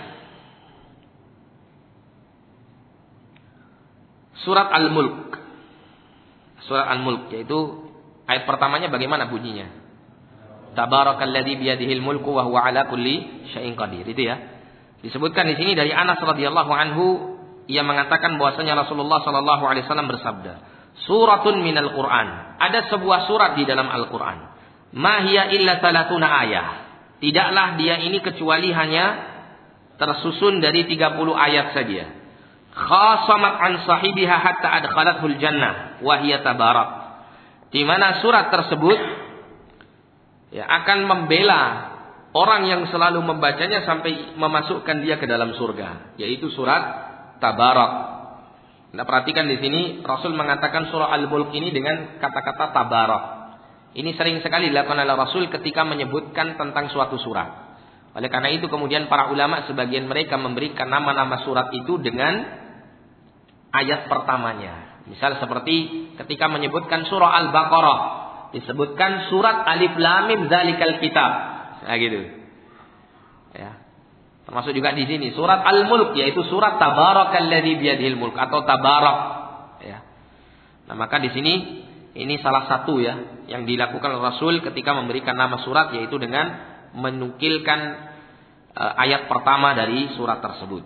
surat Al-Mulk. Surat Al-Mulk, yaitu ayat pertamanya bagaimana bunyinya? Tabarakalladzi biyadihil mulku wa huwa ala kulli syai'in qadir. Itu ya. Disebutkan di sini dari Anas radhiyallahu anhu, ia mengatakan bahwasanya Rasulullah sallallahu alaihi wasallam bersabda, "Suratun minal Qur'an." Ada sebuah surat di dalam Al-Qur'an. Ma hiya illa salatuna ayah. Tidaklah dia ini kecuali hanya tersusun dari tiga puluh ayat saja. Khasamat an sahibiha hatta adkhalathul jannah wa hiya tabarak. Di mana surat tersebut ya, akan membela orang yang selalu membacanya sampai memasukkan dia ke dalam surga, yaitu surat Tabarak. Nah, perhatikan di sini Rasul mengatakan surah Al-Mulk ini dengan kata-kata Tabarak. Ini sering sekali dilakukan oleh Rasul ketika menyebutkan tentang suatu surat. Oleh karena itu kemudian para ulama sebagian mereka memberikan nama-nama surat itu dengan ayat pertamanya. Misal seperti ketika menyebutkan surah Al-Baqarah, disebutkan surat Alif Lam Mim Dzalikal Kitab. Nah gitu. Ya. Termasuk juga di sini surat Al-Mulk, yaitu surat Tabarakalladzi biyadihil mulk atau Tabarak. Ya. Nah, maka di sini ini salah satu ya yang dilakukan Rasul ketika memberikan nama surat, yaitu dengan menukilkan uh, ayat pertama dari surat tersebut.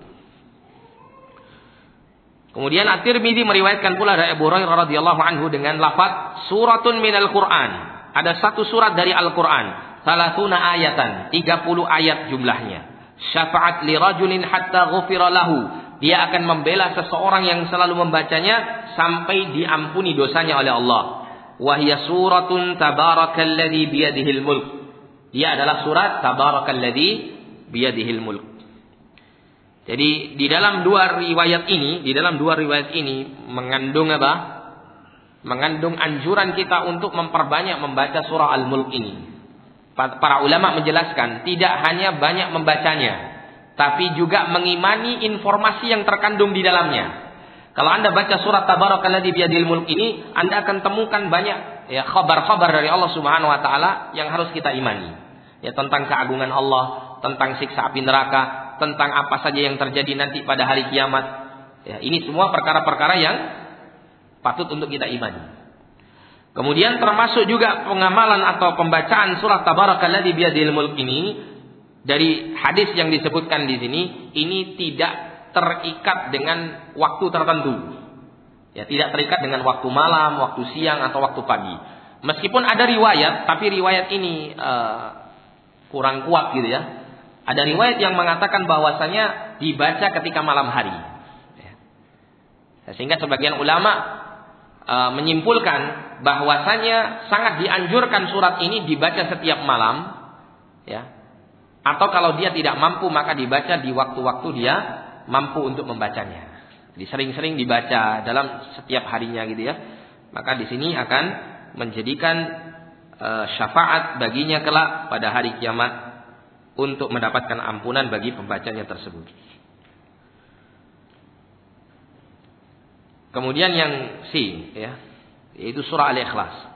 Kemudian At-Tirmidzi meriwayatkan pula dari Abu Hurairah radhiyallahu anhu dengan lafaz suratun minal Qur'an. Ada satu surat dari Al-Qur'an, salasuna ayatan, tiga puluh ayat jumlahnya. Syafa'at li rajulin hatta ghufira lahu. Dia akan membela seseorang yang selalu membacanya sampai diampuni dosanya oleh Allah. Wa hiya suratun tabarakalladzi biyadihil mulk. Dia adalah surat tabarakalladzi biyadihil mulk. Jadi di dalam dua riwayat ini, di dalam dua riwayat ini mengandung apa? Mengandung anjuran kita untuk memperbanyak membaca surah Al-Mulk ini. Para ulama menjelaskan tidak hanya banyak membacanya, tapi juga mengimani informasi yang terkandung di dalamnya. Kalau Anda baca surat Tabarakalladzi biyadihil mulk ini, Anda akan temukan banyak ya khabar-khabar dari Allah Subhanahu wa taala yang harus kita imani. Ya, tentang keagungan Allah, tentang siksa api neraka, tentang apa saja yang terjadi nanti pada hari kiamat. Ya, ini semua perkara-perkara yang patut untuk kita imani. Kemudian termasuk juga pengamalan atau pembacaan surah Tabarakalladzi biyadihil mulk ini dari hadis yang disebutkan di sini, ini tidak terikat dengan waktu tertentu. Ya, tidak terikat dengan waktu malam, waktu siang atau waktu pagi. Meskipun ada riwayat, tapi riwayat ini uh, kurang kuat gitu ya. Ada riwayat yang mengatakan bahwasanya dibaca ketika malam hari. Ya. Sehingga sebagian ulama uh, menyimpulkan bahwasanya sangat dianjurkan surat ini dibaca setiap malam, ya. Atau kalau dia tidak mampu maka dibaca di waktu-waktu dia mampu untuk membacanya. Jadi sering-sering dibaca dalam setiap harinya gitu ya. Maka di sini akan menjadikan uh, syafaat baginya kelak pada hari kiamat untuk mendapatkan ampunan bagi pembacanya tersebut. Kemudian yang C ya, yaitu surah Al-Ikhlas.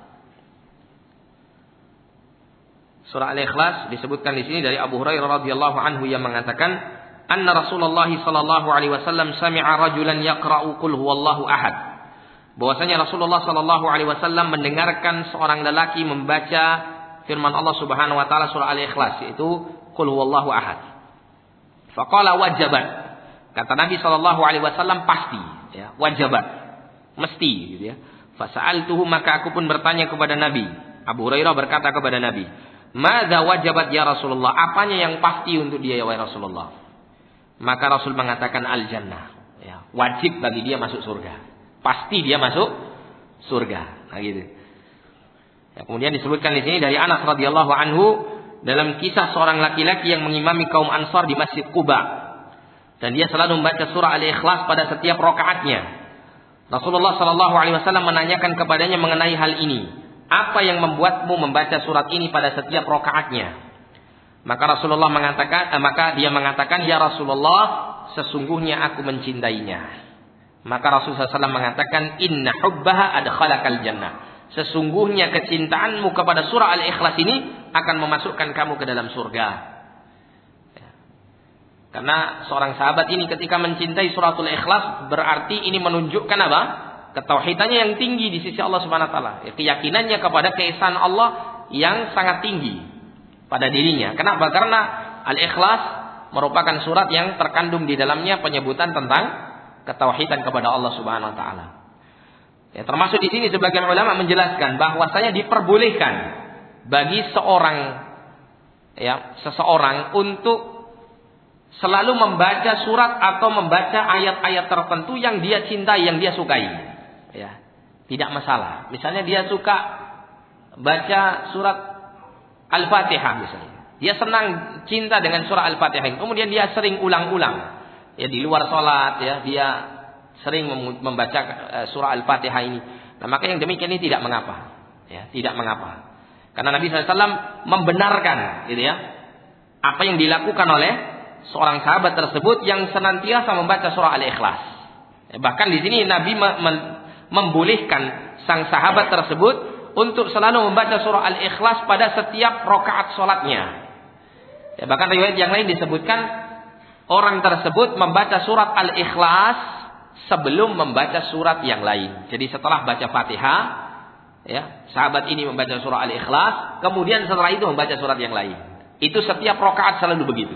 Surah Al-Ikhlas disebutkan di sini dari Abu Hurairah radhiyallahu anhu yang mengatakan, "Anna Rasulullah sallallahu alaihi wasallam sami'a rajulan yaqra'u qul huwallahu ahad." Bahwasanya Rasulullah sallallahu alaihi wasallam mendengarkan seorang lelaki membaca firman Allah Subhanahu wa taala surah Al-Ikhlas, yaitu qul huwallahu ahad. Faqala wajabat. Kata Nabi sallallahu alaihi wasallam pasti, ya, wajabat. Mesti gitu ya. Fasa'altuhu, maka aku pun bertanya kepada Nabi. Abu Hurairah berkata kepada Nabi, "Madza wajabat ya Rasulullah?" Apanya yang pasti untuk dia ya wahai Rasulullah? Maka Rasul mengatakan al-jannah, ya, wajib bagi dia masuk surga. Pasti dia masuk surga. Nah gitu. Ya, kemudian disebutkan di sini dari Anas radhiyallahu anhu dalam kisah seorang laki-laki yang mengimami kaum Ansar di Masjid Quba, dan dia selalu membaca surah Al-Ikhlas pada setiap rakaatnya. Rasulullah sallallahu alaihi wasallam menanyakan kepadanya mengenai hal ini. Apa yang membuatmu membaca surat ini pada setiap rakaatnya? Maka Rasulullah mengatakan, eh, maka dia mengatakan, "Ya Rasulullah, sesungguhnya aku mencintainya." Maka Rasulullah sallallahu alaihi wasallam mengatakan, "Inna hubbaha adkhalakal jannah." Sesungguhnya kecintaanmu kepada surah Al-Ikhlas ini akan memasukkan kamu ke dalam surga. Ya. Karena seorang sahabat ini ketika mencintai suratul Ikhlas, berarti ini menunjukkan apa? Ketauhidannya yang tinggi di sisi Allah Subhanahu wa taala. Keyakinannya kepada keesaan Allah yang sangat tinggi pada dirinya. Kenapa? Karena Al-Ikhlas merupakan surat yang terkandung di dalamnya penyebutan tentang ketauhidan kepada Allah Subhanahu wa taala. Ya, termasuk di sini sebagian ulama menjelaskan bahwasanya diperbolehkan bagi seorang ya, seseorang untuk selalu membaca surat atau membaca ayat-ayat tertentu yang dia cintai, yang dia sukai. Ya, tidak masalah. Misalnya dia suka baca surat Al-Fatihah misalnya. Dia senang cinta dengan surah Al-Fatihah. Kemudian dia sering ulang-ulang. Ya, di luar salat ya, dia sering membaca surah Al-Fatihah ini. Nah, maka yang demikian ini tidak mengapa. Ya, tidak mengapa. Karena Nabi sallallahu alaihi wasallam membenarkan gitu ya, apa yang dilakukan oleh seorang sahabat tersebut yang senantiasa membaca surah Al-Ikhlas. Ya, bahkan di sini Nabi membolehkan sang sahabat tersebut untuk selalu membaca surah Al-Ikhlas pada setiap rakaat salatnya. Ya, bahkan riwayat yang lain disebutkan orang tersebut membaca surat Al-Ikhlas sebelum membaca surat yang lain. Jadi setelah baca Fatihah, ya, sahabat ini membaca surah Al-Ikhlas, kemudian setelah itu membaca surat yang lain. Itu setiap rakaat selalu begitu.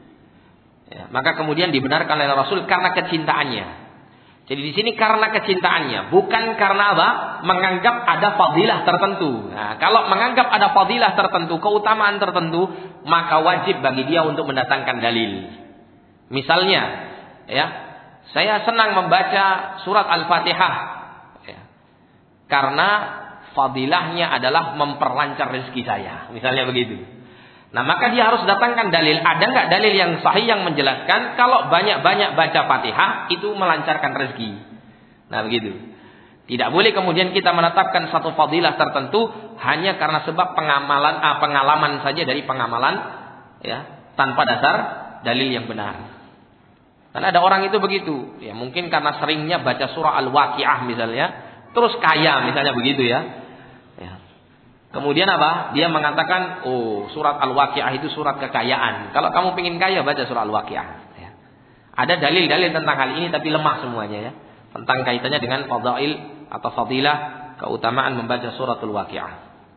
Ya, maka kemudian dibenarkan oleh Rasul karena kecintaannya. Jadi di sini karena kecintaannya, bukan karena apa? Menganggap ada fadilah tertentu. Nah, kalau menganggap ada fadilah tertentu, keutamaan tertentu, maka wajib bagi dia untuk mendatangkan dalil. Misalnya, ya, saya senang membaca surat Al-Fatihah, ya, karena fadilahnya adalah memperlancar rezeki saya. Misalnya begitu. Nah, maka dia harus datangkan dalil. Ada nggak dalil yang sahih yang menjelaskan kalau banyak-banyak baca Fatihah itu melancarkan rezeki? Nah, begitu. Tidak boleh kemudian kita menetapkan satu fadilah tertentu hanya karena sebab pengamalan, ah, pengalaman saja dari pengamalan, ya, tanpa dasar dalil yang benar. Karena ada orang itu begitu, ya, mungkin karena seringnya baca surah Al-Waqiah misalnya, terus kaya misalnya begitu ya. Ya. Kemudian apa? Dia mengatakan, oh, surat Al-Waqiah itu surat kekayaan. Kalau kamu ingin kaya, baca surah Al-Waqiah. Ya. Ada dalil-dalil tentang hal ini, tapi lemah semuanya ya. Tentang kaitannya dengan fadail atau fadilah, keutamaan membaca surat Al-Waqiah.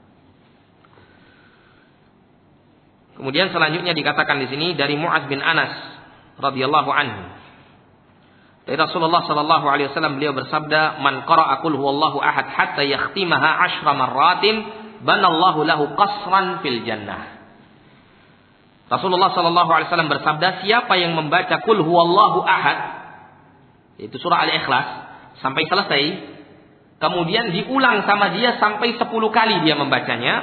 Kemudian selanjutnya dikatakan di sini dari Mu'adz bin Anas radhiyallahu anhu. Dari Rasulullah sallallahu alaihi wasallam beliau bersabda, "Man qara'a qul huwallahu ahad hatta yakhtimaha ashra marratin, banallahu lahu qasran fil jannah." Rasulullah sallallahu alaihi wasallam bersabda, siapa yang membaca qul huwallahu ahad, yaitu surah Al-Ikhlas, sampai selesai, kemudian diulang sama dia sampai sepuluh kali dia membacanya,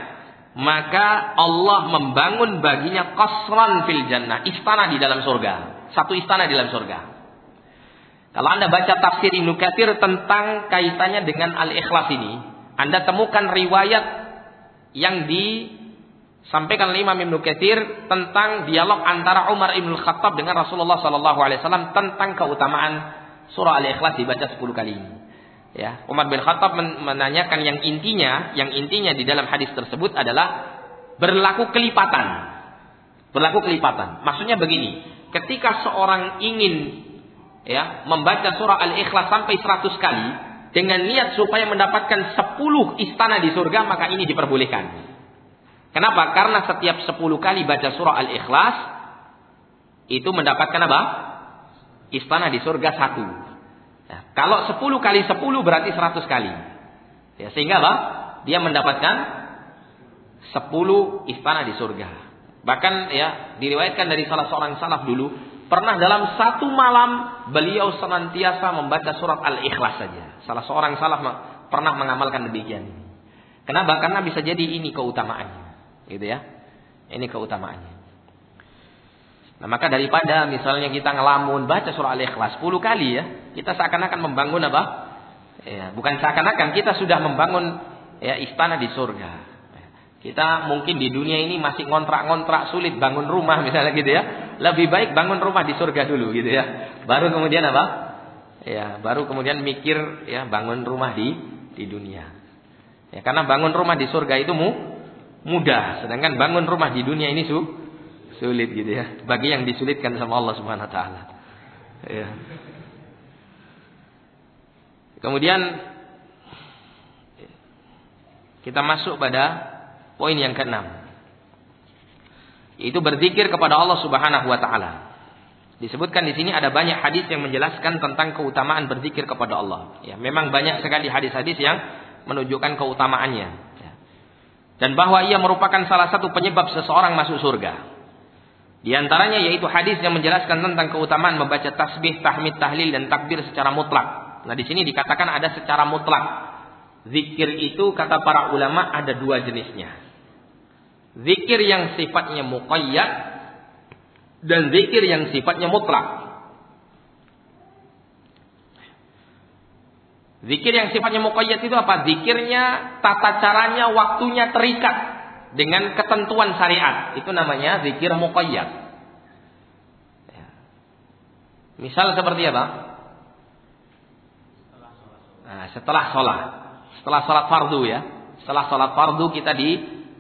maka Allah membangun baginya qasran fil jannah, istana di dalam surga, satu istana di dalam surga. Kalau Anda baca tafsir Ibnu Katsir tentang kaitannya dengan Al-Ikhlas ini, Anda temukan riwayat yang disampaikan oleh Imam Ibnu Katsir tentang dialog antara Umar Ibn Khattab dengan Rasulullah sallallahu alaihi wasallam tentang keutamaan surah Al-Ikhlas dibaca sepuluh kali. Ya, Umar bin Khattab menanyakan yang intinya, yang intinya di dalam hadis tersebut adalah berlaku kelipatan. Berlaku kelipatan. Maksudnya begini, ketika seorang ingin ya membaca surah Al-Ikhlas sampai seratus kali dengan niat supaya mendapatkan sepuluh istana di surga, maka ini diperbolehkan. Kenapa? Karena setiap sepuluh kali baca surah Al-Ikhlas itu mendapatkan apa? Istana di surga satu. Ya, kalau sepuluh kali sepuluh berarti seratus kali. Ya, sehingga apa? Dia mendapatkan sepuluh istana di surga. Bahkan ya diriwayatkan dari salah seorang salaf dulu, pernah dalam satu malam beliau senantiasa membaca surat Al-Ikhlas saja. Salah seorang salaf pernah mengamalkan demikian. Kenapa? Karena bisa jadi ini keutamaannya. Gitu ya. Ini keutamaannya. Nah, maka daripada misalnya kita ngelamun baca surah Al-Ikhlas sepuluh kali ya, kita seakan-akan membangun apa? Ya, bukan seakan-akan, kita sudah membangun ya istana di surga. Kita mungkin di dunia ini masih ngontrak-ngontrak, sulit bangun rumah misalnya gitu ya. Lebih baik bangun rumah di surga dulu gitu ya. Baru kemudian apa? Ya, baru kemudian mikir ya bangun rumah di di dunia. Ya, karena bangun rumah di surga itu mu, mudah, sedangkan bangun rumah di dunia ini su sulit gitu ya, bagi yang disulitkan sama Allah Subhanahu wa taala. Ya. Kemudian kita masuk pada poin yang keenam, yaitu berzikir kepada Allah Subhanahu wa taala. Disebutkan di sini ada banyak hadis yang menjelaskan tentang keutamaan berzikir kepada Allah. Ya, memang banyak sekali hadis-hadis yang menunjukkan keutamaannya. Ya. Dan bahwa ia merupakan salah satu penyebab seseorang masuk surga. Di antaranya yaitu hadis yang menjelaskan tentang keutamaan membaca tasbih, tahmid, tahlil dan takbir secara mutlak. Nah, di sini dikatakan ada secara mutlak. Zikir itu kata para ulama ada dua jenisnya. Zikir yang sifatnya muqayyad dan zikir yang sifatnya mutlak. Zikir yang sifatnya muqayyad itu apa? Zikirnya, tata caranya, waktunya terikat dengan ketentuan syariat, itu namanya zikir muqayyad. Ya. Misal seperti apa? Nah, setelah sholat, setelah sholat fardu ya, setelah sholat fardu kita di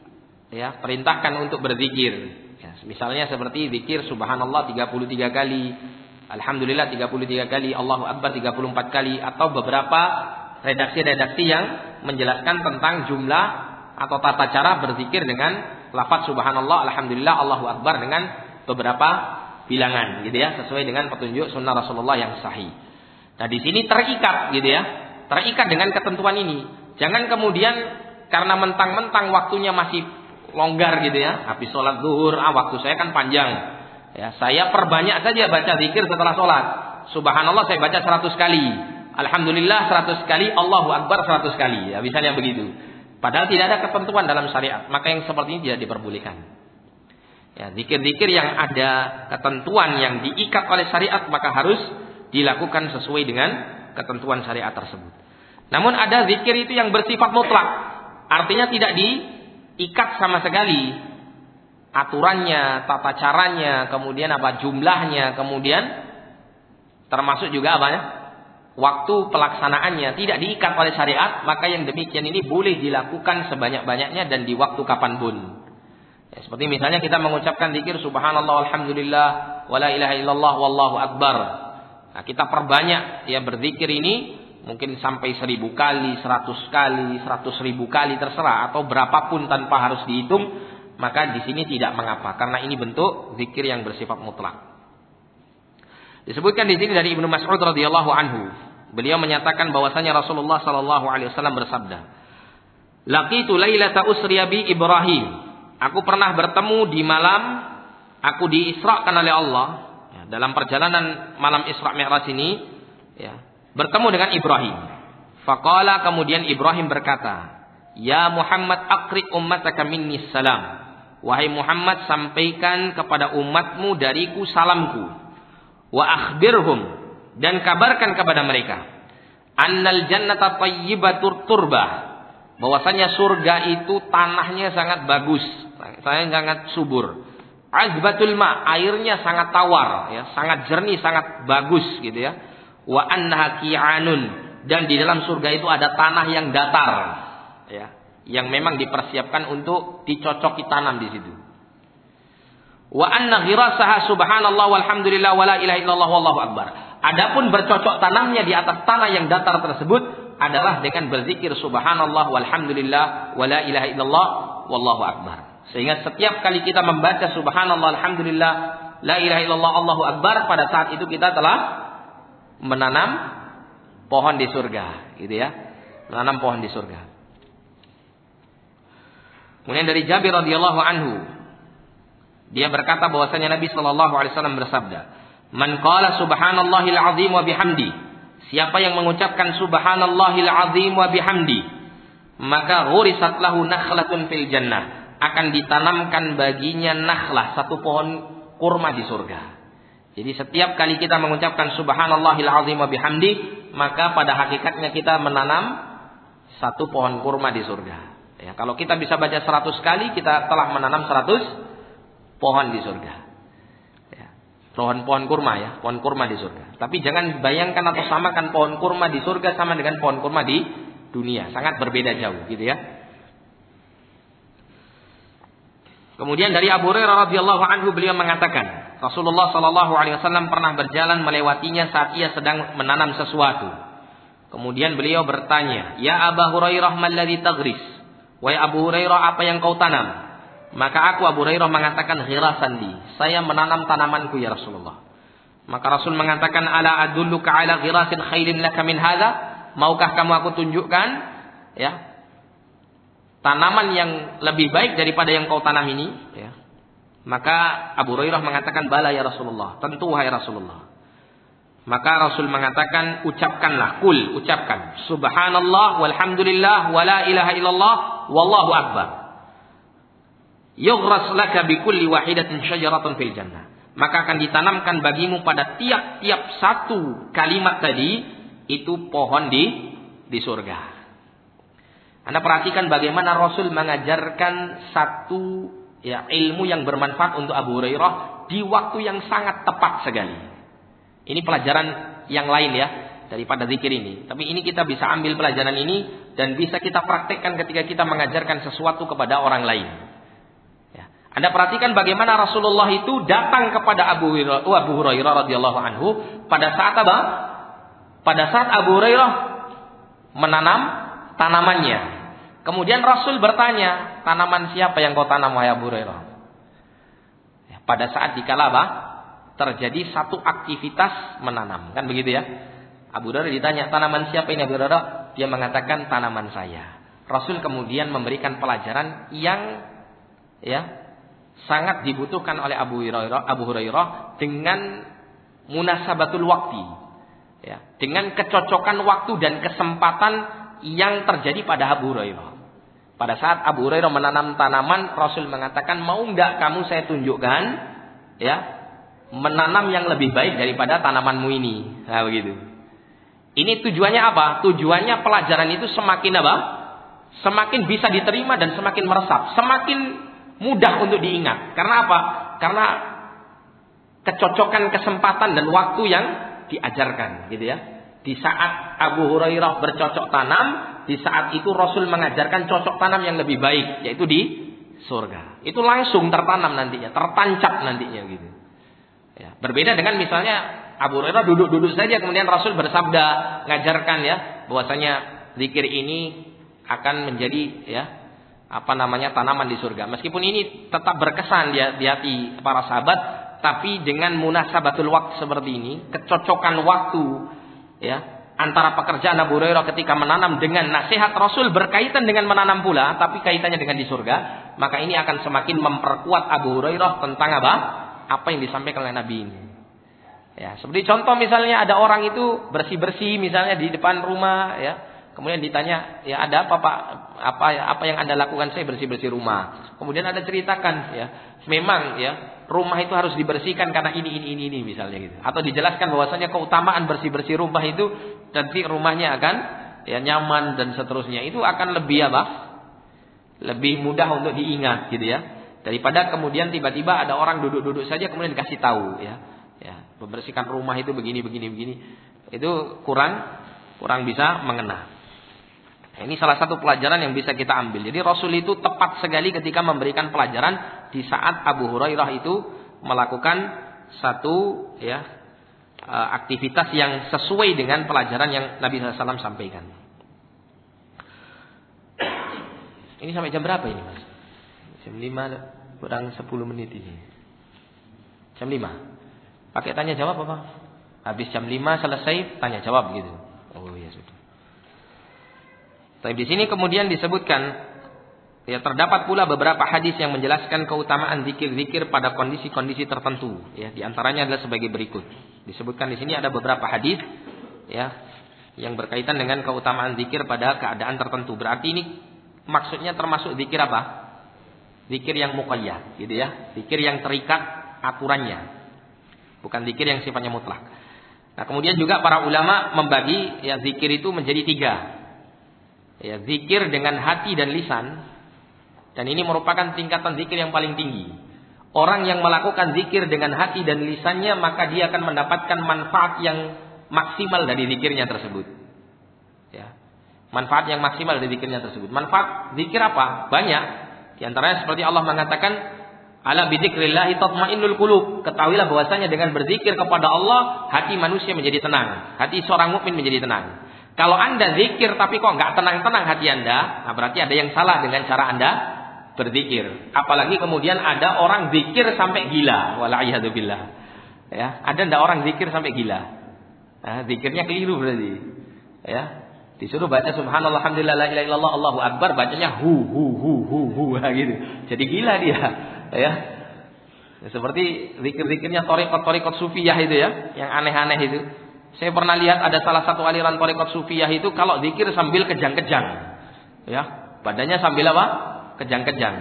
ya perintahkan untuk berzikir. Ya, misalnya seperti zikir subhanallah tiga puluh tiga kali, alhamdulillah tiga puluh tiga kali, Allahu akbar tiga puluh empat kali, atau beberapa redaksi-redaksi yang menjelaskan tentang jumlah atau tata cara berzikir dengan lafaz subhanallah, alhamdulillah, Allahu akbar dengan beberapa bilangan gitu ya, sesuai dengan petunjuk sunnah Rasulullah yang sahih. Nah, di sini terikat gitu ya. Terikat dengan ketentuan ini. Jangan kemudian karena mentang-mentang waktunya masih longgar gitu ya, habis sholat zuhur, ah waktu saya kan panjang. Ya, saya perbanyak saja baca zikir setelah sholat. Subhanallah saya baca seratus kali. Alhamdulillah seratus kali, Allahu akbar seratus kali. Ya, misalnya begitu. Padahal tidak ada ketentuan dalam syariat, maka yang seperti ini tidak diperbolehkan. Ya, zikir-zikir yang ada ketentuan yang diikat oleh syariat maka harus dilakukan sesuai dengan ketentuan syariat tersebut. Namun ada zikir itu yang bersifat mutlak, artinya tidak diikat sama sekali aturannya, tata caranya, kemudian apa jumlahnya, kemudian termasuk juga apa ya? Waktu pelaksanaannya tidak diikat oleh syariat, maka yang demikian ini boleh dilakukan sebanyak-banyaknya dan di waktu kapanpun. Ya, seperti misalnya kita mengucapkan zikir subhanallah alhamdulillah wala ilaha illallah wallahu akbar. Nah, kita perbanyak ya berzikir ini mungkin sampai seribu kali, seratus kali, seratus ribu kali terserah atau berapapun tanpa harus dihitung, maka di sini tidak mengapa karena ini bentuk zikir yang bersifat mutlak. Disebutkan di sini dari Ibnu Mas'ud radhiyallahu anhu, beliau menyatakan bahwasanya Rasulullah sallallahu alaihi wasallam bersabda, "Laqitu lailata usriya bi Ibrahim." Aku pernah bertemu di malam aku diisrakan oleh Allah, ya, dalam perjalanan malam Isra Mi'raj ini, ya, bertemu dengan Ibrahim. Faqala, kemudian Ibrahim berkata, Ya Muhammad aqri ummataka minni salam. Wahai Muhammad, sampaikan kepada umatmu dariku salamku. Wa akhbirhum, dan kabarkan kepada mereka, annal jannata thayyibatur turbah, bahwasanya surga itu tanahnya sangat bagus, sangat subur. Azbatul ma, airnya sangat tawar, ya, sangat jernih, sangat bagus gitu ya. Wa annaha qi'anun, dan di dalam surga itu ada tanah yang datar, ya, yang memang dipersiapkan untuk dicocoki tanam di situ. Wa anna ghirasaha subhanallah walhamdulillah wala ilaha illallah wallahu akbar. Adapun bercocok tanamnya di atas tanah yang datar tersebut adalah dengan berzikir subhanallah walhamdulillah wala ilaha illallah wallahu akbar. Sehingga setiap kali kita membaca subhanallah alhamdulillah la ilaha illallah allahu akbar, pada saat itu kita telah menanam pohon di surga, gitu ya. Menanam pohon di surga. Kemudian dari Jabir radhiyallahu anhu, dia berkata bahwasanya Nabi sallallahu alaihi wasallam bersabda, "Man qala subhanallahil azim wa bihamdi." Siapa yang mengucapkan subhanallahil azim wa bihamdi, maka ghurisat lahu nakhlatun fil jannah, akan ditanamkan baginya nakhlah, satu pohon kurma di surga. Jadi setiap kali kita mengucapkan subhanallahil azim wa bihamdi, maka pada hakikatnya kita menanam satu pohon kurma di surga. Ya, kalau kita bisa baca seratus kali, kita telah menanam seratus pohon di surga. Ya, pohon-pohon kurma ya, pohon kurma di surga. Tapi jangan bayangkan atau samakan pohon kurma di surga sama dengan pohon kurma di dunia. Sangat berbeda jauh gitu ya. Kemudian dari Abu Hurairah radhiyallahu anhu, beliau mengatakan, Rasulullah sallallahu alaihi wasallam pernah berjalan melewatinya saat ia sedang menanam sesuatu. Kemudian beliau bertanya, "Ya Abu Hurairah, mal ladzi taghris?" Wahai Abu Hurairah, apa yang kau tanam? Maka aku, Abu Hurairah, mengatakan, ghirasan li, saya menanam tanamanku ya Rasulullah. Maka Rasul mengatakan, ala adulluka ala ghirasin khairin laka min hadza? Maukah kamu aku tunjukkan ya tanaman yang lebih baik daripada yang kau tanam ini, ya. Maka Abu Hurairah mengatakan, bala ya Rasulullah, tentu wahai Rasulullah. Maka Rasul mengatakan, ucapkanlah, kul, ucapkan, subhanallah walhamdulillah wala ilaha illallah wallahu akbar. Yughras laka bi kulli wahidatin syajaratun fil jannah. Maka akan ditanamkan bagimu pada tiap-tiap satu kalimat tadi itu pohon di di surga. Anda perhatikan bagaimana Rasul mengajarkan satu ya ilmu yang bermanfaat untuk Abu Hurairah di waktu yang sangat tepat sekali. Ini pelajaran yang lain ya daripada zikir ini. Tapi ini kita bisa ambil pelajaran ini dan bisa kita praktekkan ketika kita mengajarkan sesuatu kepada orang lain. Ya. Anda perhatikan bagaimana Rasulullah itu datang kepada Abu Hurairah, Abu Hurairah radhiyallahu anhu pada saat apa? Pada saat Abu Hurairah menanam tanamannya. Kemudian Rasul bertanya, tanaman siapa yang kau tanam wahai Abu Hurairah? Ya, pada saat dikala apa? Terjadi satu aktivitas menanam, kan begitu ya? Abu Hurairah ditanya, tanaman siapa ini Abu Hurairah? Dia mengatakan tanaman saya. Rasul kemudian memberikan pelajaran yang ya sangat dibutuhkan oleh Abu Hurairah, Abu Hurairah dengan munasabatul waqti, ya, dengan kecocokan waktu dan kesempatan yang terjadi pada Abu Hurairah. Pada saat Abu Hurairah menanam tanaman, Rasul mengatakan, mau enggak kamu saya tunjukkan, ya, menanam yang lebih baik daripada tanamanmu ini. Nah begitu. Ini tujuannya apa? Tujuannya pelajaran itu semakin apa? Semakin bisa diterima dan semakin meresap, semakin mudah untuk diingat. Karena apa? Karena kecocokan kesempatan dan waktu yang diajarkan, gitu ya. Di saat Abu Hurairah bercocok tanam, di saat itu Rasul mengajarkan cocok tanam yang lebih baik, yaitu di surga. Itu langsung tertanam nantinya, tertancap nantinya gitu. Ya, berbeda dengan misalnya Abu Hurairah duduk-duduk saja kemudian Rasul bersabda ngajarkan ya bahwasanya zikir ini akan menjadi ya apa namanya tanaman di surga. Meskipun ini tetap berkesan di, di hati para sahabat, tapi dengan munasabatul waktu seperti ini, kecocokan waktu ya antara pekerjaan Abu Hurairah ketika menanam dengan nasihat Rasul berkaitan dengan menanam pula, tapi kaitannya dengan di surga, maka ini akan semakin memperkuat Abu Hurairah tentang apa? Apa yang disampaikan oleh Nabi ini. Ya, seperti contoh misalnya ada orang itu bersih-bersih misalnya di depan rumah ya. Kemudian ditanya, ya ada apa Pak? Apa apa yang Anda lakukan? Saya bersih-bersih rumah. Kemudian Anda ceritakan, ya, memang ya rumah itu harus dibersihkan karena ini ini ini ini misalnya gitu. Atau dijelaskan bahwasanya keutamaan bersih-bersih rumah itu nanti rumahnya akan ya nyaman dan seterusnya. Itu akan lebih apa? Lebih mudah untuk diingat gitu ya. Daripada kemudian tiba-tiba ada orang duduk-duduk saja kemudian dikasih tahu ya. Ya, membersihkan rumah itu begini begini begini. Itu kurang kurang bisa mengena. Ini salah satu pelajaran yang bisa kita ambil. Jadi Rasul itu tepat sekali ketika memberikan pelajaran di saat Abu Hurairah itu melakukan satu ya aktivitas yang sesuai dengan pelajaran yang Nabi sallallahu alaihi wasallam sampaikan. Ini sampai jam berapa ini, Mas? Jam lima kurang sepuluh menit ini. Jam lima. Pakai tanya jawab apa? Habis jam lima selesai tanya jawab gitu. Oh ya sudah. Tapi di sini kemudian disebutkan ya terdapat pula beberapa hadis yang menjelaskan keutamaan zikir-zikir pada kondisi-kondisi tertentu. Ya, di antaranya adalah sebagai berikut. Disebutkan di sini ada beberapa hadis ya yang berkaitan dengan keutamaan zikir pada keadaan tertentu. Berarti ini maksudnya termasuk zikir apa? Zikir yang muqayyad, gitu ya. Zikir yang terikat aturannya. Bukan zikir yang sifatnya mutlak. Nah, kemudian juga para ulama membagi ya zikir itu menjadi tiga. Ya, zikir dengan hati dan lisan, dan ini merupakan tingkatan zikir yang paling tinggi. Orang yang melakukan zikir dengan hati dan lisannya, maka dia akan mendapatkan manfaat yang maksimal dari zikirnya tersebut. Ya, manfaat yang maksimal dari zikirnya tersebut. Manfaat zikir apa? Banyak. Di antaranya seperti Allah mengatakan, "Ala bidzikrillahi tatmainnul qulub." Ketahuilah bahwasanya dengan berzikir kepada Allah, hati manusia menjadi tenang, hati seorang mukmin menjadi tenang. Kalau Anda zikir tapi kok nggak tenang-tenang hati Anda, nah berarti ada yang salah dengan cara Anda berzikir. Apalagi kemudian ada orang zikir sampai gila, wala'iyadzubillah. Ya, ada ndak orang zikir sampai gila? Nah, zikirnya keliru berarti. Ya, disuruh baca subhanallah, alhamdulillah, la ilaha illallah, Allahu akbar, bacanya hu hu hu hu hu gitu. Jadi gila dia. Ya. Seperti zikir-zikirnya thariqat-thariqat sufiyah itu ya, yang aneh-aneh itu. Saya pernah lihat ada salah satu aliran thariqat sufiyah itu kalau zikir sambil kejang-kejang. Ya, badannya sambil apa? Kejang-kejang.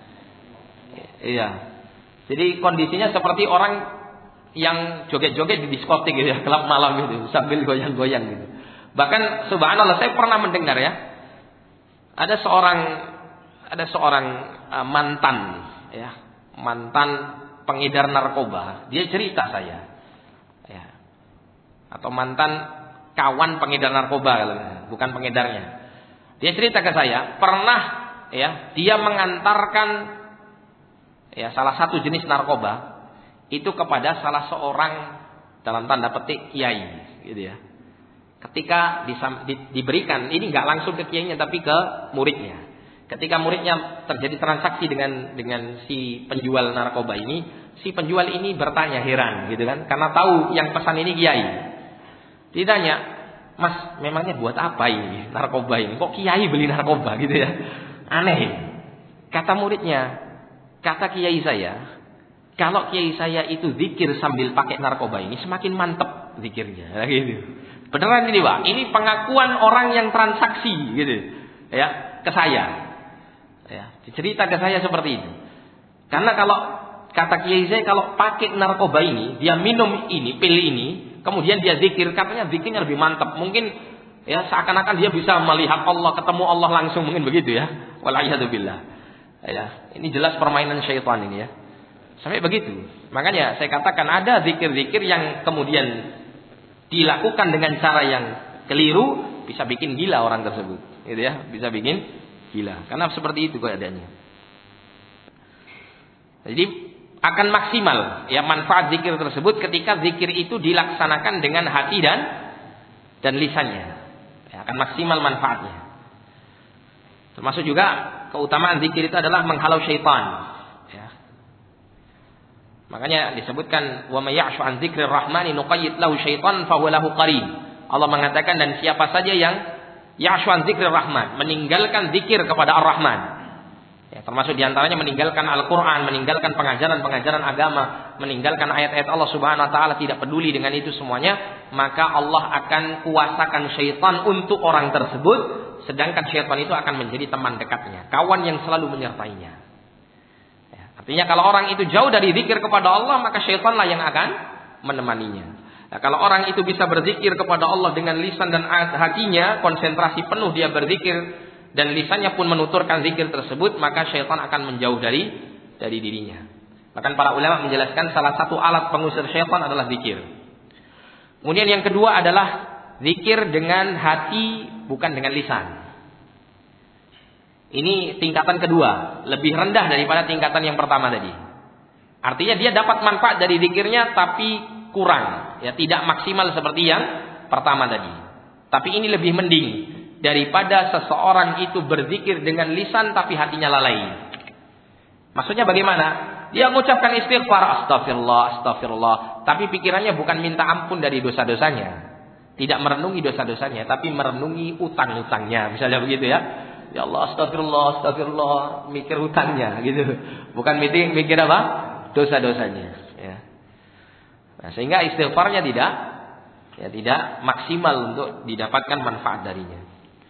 Iya. Jadi kondisinya seperti orang yang joget-joget di diskotik gitu ya, klub malam gitu, sambil goyang-goyang gitu. Bahkan subhanallah saya pernah mendengar ya. Ada seorang ada seorang uh, mantan ya, mantan pengedar narkoba. Dia cerita saya. Ya. Atau mantan kawan pengedar narkoba, bukan pengedarnya. Dia cerita ke saya, pernah ya, dia mengantarkan ya salah satu jenis narkoba itu kepada salah seorang dalam tanda petik kiai, gitu ya. Ketika disam, di, diberikan, ini nggak langsung ke kiainya tapi ke muridnya. Ketika muridnya terjadi transaksi dengan dengan si penjual narkoba ini, si penjual ini bertanya heran, gitu kan, karena tahu yang pesan ini kiai. Ditanya, "Mas, memangnya buat apa ini narkoba ini? Kok kiai beli narkoba gitu ya?" Aneh. Kata muridnya, "Kata kiai saya, kalau kiai saya itu zikir sambil pakai narkoba ini semakin mantep zikirnya." Gitu. Beneran ini, Pak. Ini pengakuan orang yang transaksi gitu. Ya, ke saya. Ya, cerita ke saya seperti itu. Karena kalau kata kiai saya kalau pakai narkoba ini, dia minum ini, pil ini, kemudian dia zikir, katanya zikirnya lebih mantap. Mungkin ya seakan-akan dia bisa melihat Allah, ketemu Allah langsung, mungkin begitu ya. Wala'iyadzubillah. Ya, ini jelas permainan syaitan ini ya. Sampai begitu. Makanya saya katakan ada zikir-zikir yang kemudian dilakukan dengan cara yang keliru, bisa bikin gila orang tersebut. Gitu ya, bisa bikin gila. Karena seperti itu keadaannya. Jadi akan maksimal ya manfaat zikir tersebut ketika zikir itu dilaksanakan dengan hati dan dan lisannya. Ya, akan maksimal manfaatnya. Termasuk juga keutamaan zikir itu adalah menghalau syaitan. Ya. Makanya disebutkan wa may ya'shu an dzikrir rahmani nuqayyid lahu syaitan fa huwa lahu qarin. Allah mengatakan dan siapa saja yang ya'shu an dzikrir rahman, meninggalkan zikir kepada Ar-Rahman, Ya, termasuk diantaranya meninggalkan Al-Quran, meninggalkan pengajaran-pengajaran agama, meninggalkan ayat-ayat Allah Subhanahu Wa Taala, tidak peduli dengan itu semuanya, maka Allah akan kuasakan syaitan untuk orang tersebut, sedangkan syaitan itu akan menjadi teman dekatnya, kawan yang selalu menyertainya. Ya, artinya kalau orang itu jauh dari zikir kepada Allah, maka syaitanlah yang akan menemaninya. Nah, kalau orang itu bisa berzikir kepada Allah dengan lisan dan hatinya, konsentrasi penuh dia berzikir, dan lisannya pun menuturkan zikir tersebut, maka syaitan akan menjauh dari dari dirinya. Bahkan para ulama menjelaskan salah satu alat pengusir syaitan adalah zikir. Kemudian yang kedua adalah zikir dengan hati, bukan dengan lisan. Ini tingkatan kedua, lebih rendah daripada tingkatan yang pertama tadi. Artinya dia dapat manfaat dari zikirnya tapi kurang, ya, tidak maksimal seperti yang pertama tadi. Tapi ini lebih mending daripada seseorang itu berzikir dengan lisan tapi hatinya lalai. Maksudnya bagaimana? Dia mengucapkan istighfar, astagfirullah, astagfirullah, tapi pikirannya bukan minta ampun dari dosa-dosanya, tidak merenungi dosa-dosanya, tapi merenungi utang-utangnya, misalnya begitu ya. Ya Allah, astagfirullah, astagfirullah, mikir hutangnya gitu. Bukan mikir, mikir apa? Dosa-dosanya, ya. Nah, sehingga istighfarnya tidak ya tidak maksimal untuk didapatkan manfaat darinya.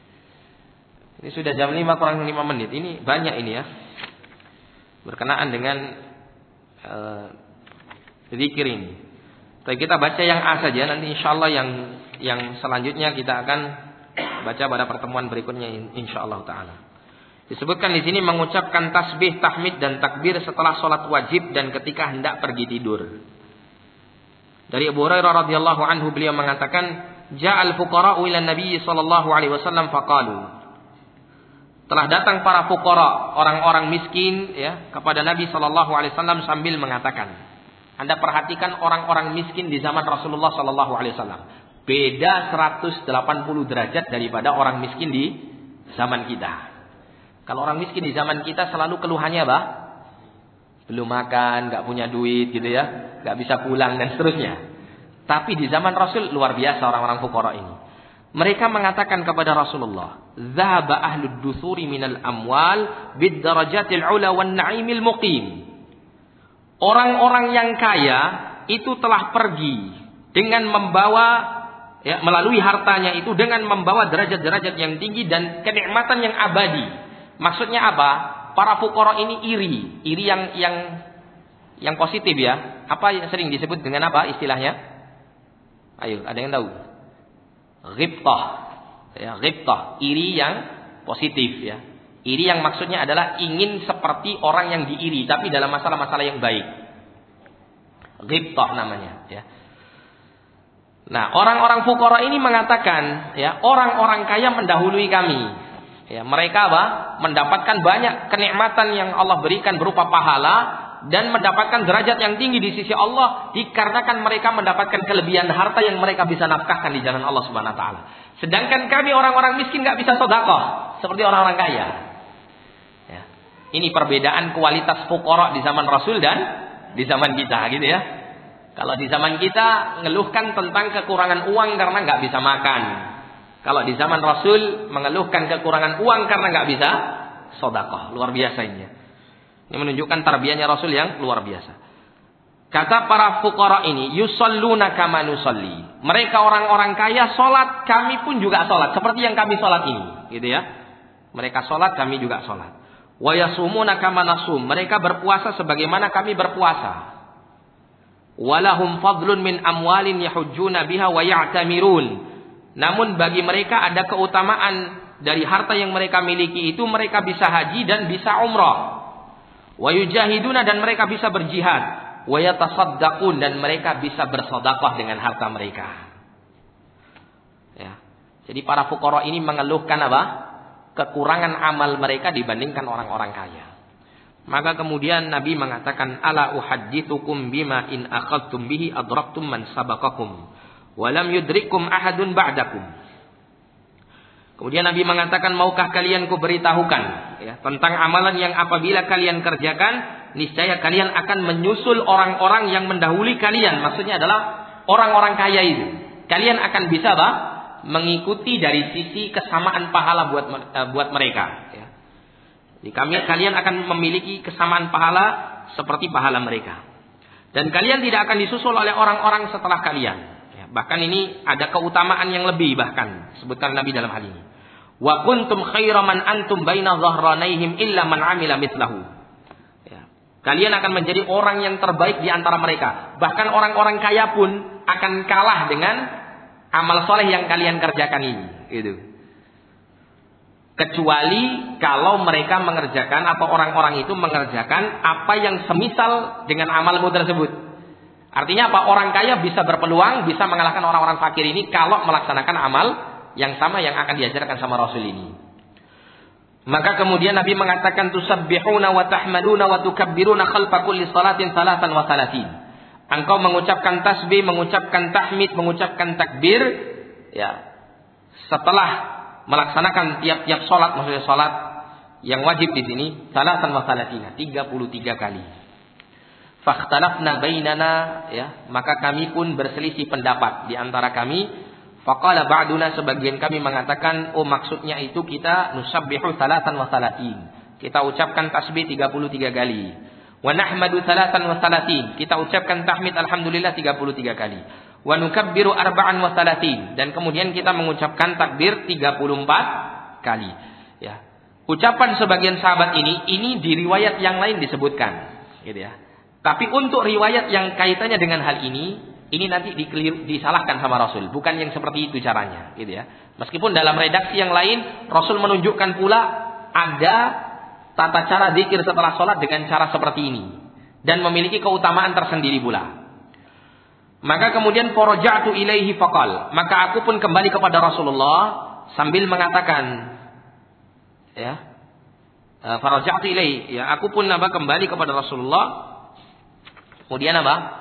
Ini sudah jam lima kurang lima menit. Ini banyak ini ya. Berkenaan dengan uh, zikir ini. Tapi kita baca yang A saja. Nanti insyaallah yang yang selanjutnya kita akan baca pada pertemuan berikutnya insyaallah taala. Disebutkan di sini mengucapkan tasbih, tahmid dan takbir setelah sholat wajib dan ketika hendak pergi tidur. Dari Abu Hurairah radhiyallahu anhu beliau mengatakan, "Ja'al fuqara'u ila Nabi sallallahu alaihi wasallam faqalu." Telah datang para fuqara, orang-orang miskin ya, kepada Nabi sallallahu alaihi wasallam sambil mengatakan. Anda perhatikan orang-orang miskin di zaman Rasulullah sallallahu alaihi wasallam. Beda seratus delapan puluh derajat daripada orang miskin di zaman kita. Kalau orang miskin di zaman kita selalu keluhannya apa? Belum makan, enggak punya duit gitu ya, enggak bisa pulang dan seterusnya. Tapi di zaman Rasul luar biasa orang-orang fuqara ini. Mereka mengatakan kepada Rasulullah, "Dhahaba ahlud dusuri minal amwal bid darajatil ula wan na'imil muqim." Orang-orang yang kaya itu telah pergi dengan membawa ya, melalui hartanya itu dengan membawa derajat-derajat yang tinggi dan kenikmatan yang abadi. Maksudnya apa? Para fuqara ini iri, iri yang yang yang positif ya. Apa yang sering disebut dengan apa istilahnya? Ayo, ada yang tahu? Ghibtah, ya, ghibtah, iri yang positif ya. Iri yang maksudnya adalah ingin seperti orang yang diiri, tapi dalam masalah-masalah yang baik. Ghibtah namanya ya. Nah, orang-orang fuqara ini mengatakan ya, orang-orang kaya mendahului kami. Ya, mereka apa? Mendapatkan banyak kenikmatan yang Allah berikan berupa pahala dan mendapatkan derajat yang tinggi di sisi Allah dikarenakan mereka mendapatkan kelebihan harta yang mereka bisa nafkahkan di jalan Allah Subhanahu wa taala. Sedangkan kami orang-orang miskin enggak bisa sedekah seperti orang-orang kaya. Ya. Ini perbedaan kualitas fuqara di zaman Rasul dan di zaman kita gitu ya. Kalau di zaman kita ngeluhkan tentang kekurangan uang karena enggak bisa makan. Kalau di zaman Rasul mengeluhkan kekurangan uang karena enggak bisa sedekah. Luar biasa ini. Ini menunjukkan tarbiyahnya Rasul yang luar biasa. Kata para fuqara ini, yusalluna kama nusalli. Mereka orang-orang kaya salat, kami pun juga salat seperti yang kami salat ini, gitu ya. Mereka salat, kami juga salat. Wa yasumuna kama nasum. Mereka berpuasa sebagaimana kami berpuasa. Walahum fadlun min amwalin yahujjuna biha wa ya'tamirun. Namun bagi mereka ada keutamaan dari harta yang mereka miliki itu, mereka bisa haji dan bisa umrah. Wa yujahiduna, dan mereka bisa berjihad. Wa yatasaddaqun, dan mereka bisa bersedekah dengan harta mereka. Ya. Jadi para fuqara ini mengeluhkan apa? Kekurangan amal mereka dibandingkan orang-orang kaya. Maka kemudian Nabi mengatakan, "Ala uhaddithukum bima in akhadtum bihi adraktum man sabaqakum wa lam yudrikum ahadun ba'dakum." Kemudian Nabi mengatakan, maukah kalian ku beritahukan ya, tentang amalan yang apabila kalian kerjakan, niscaya kalian akan menyusul orang-orang yang mendahului kalian. Maksudnya adalah orang-orang kaya itu. Kalian akan bisa apa? Mengikuti dari sisi kesamaan pahala buat buat mereka. Ya. Jadi kami, kalian akan memiliki kesamaan pahala seperti pahala mereka. Dan kalian tidak akan disusul oleh orang-orang setelah kalian. Ya, bahkan ini ada keutamaan yang lebih bahkan. Sebutkan Nabi dalam hal ini. Wa kuntum khaira man antum baina dhahranaihim illa man amila mithlahu. Ya. Kalian akan menjadi orang yang terbaik di antara mereka. Bahkan orang-orang kaya pun akan kalah dengan amal soleh yang kalian kerjakan ini. Gitu. Kecuali kalau mereka mengerjakan atau orang-orang itu mengerjakan apa yang semisal dengan amalmu tersebut. Artinya apa? Orang kaya bisa berpeluang, bisa mengalahkan orang-orang fakir ini kalau melaksanakan amal yang sama yang akan diajarkan sama Rasul ini. Maka kemudian Nabi mengatakan tusabbihuna wa tahmaduna wa tukabbiruna khalfa kulli salatin salatan wa salatin. Engkau mengucapkan tasbih, mengucapkan tahmid, mengucapkan takbir ya. Setelah melaksanakan tiap-tiap salat, maksudnya salat yang wajib di sini salatan wa salatina, tiga puluh tiga kali. Fakhtalafna bainana ya, maka kami pun berselisih pendapat di antara kami. Faqala ba'duna, sebagian kami mengatakan, oh maksudnya itu kita nusabbihu salatan wa salatin. Kita ucapkan tasbih tiga puluh tiga kali. Wa nahmadu salatan wa salatin. Kita ucapkan tahmid alhamdulillah tiga puluh tiga kali. Wa nukabbiru arba'an wa salatin. Dan kemudian kita mengucapkan takbir tiga puluh empat kali. Ya. Ucapan sebagian sahabat ini, ini di riwayat yang lain disebutkan. Gitu ya. Tapi untuk riwayat yang kaitannya dengan hal ini, ini nanti dikeliru, disalahkan sama Rasul. Bukan yang seperti itu caranya. Gitu ya. Meskipun dalam redaksi yang lain, Rasul menunjukkan pula ada tata cara zikir setelah sholat dengan cara seperti ini. Dan memiliki keutamaan tersendiri pula. Maka kemudian faraja'tu ilaihi faqal. Maka aku pun kembali kepada Rasulullah sambil mengatakan. Ya. Faraja'tu ilaihi. Ya, aku pun apa, kembali kepada Rasulullah. Kemudian apa?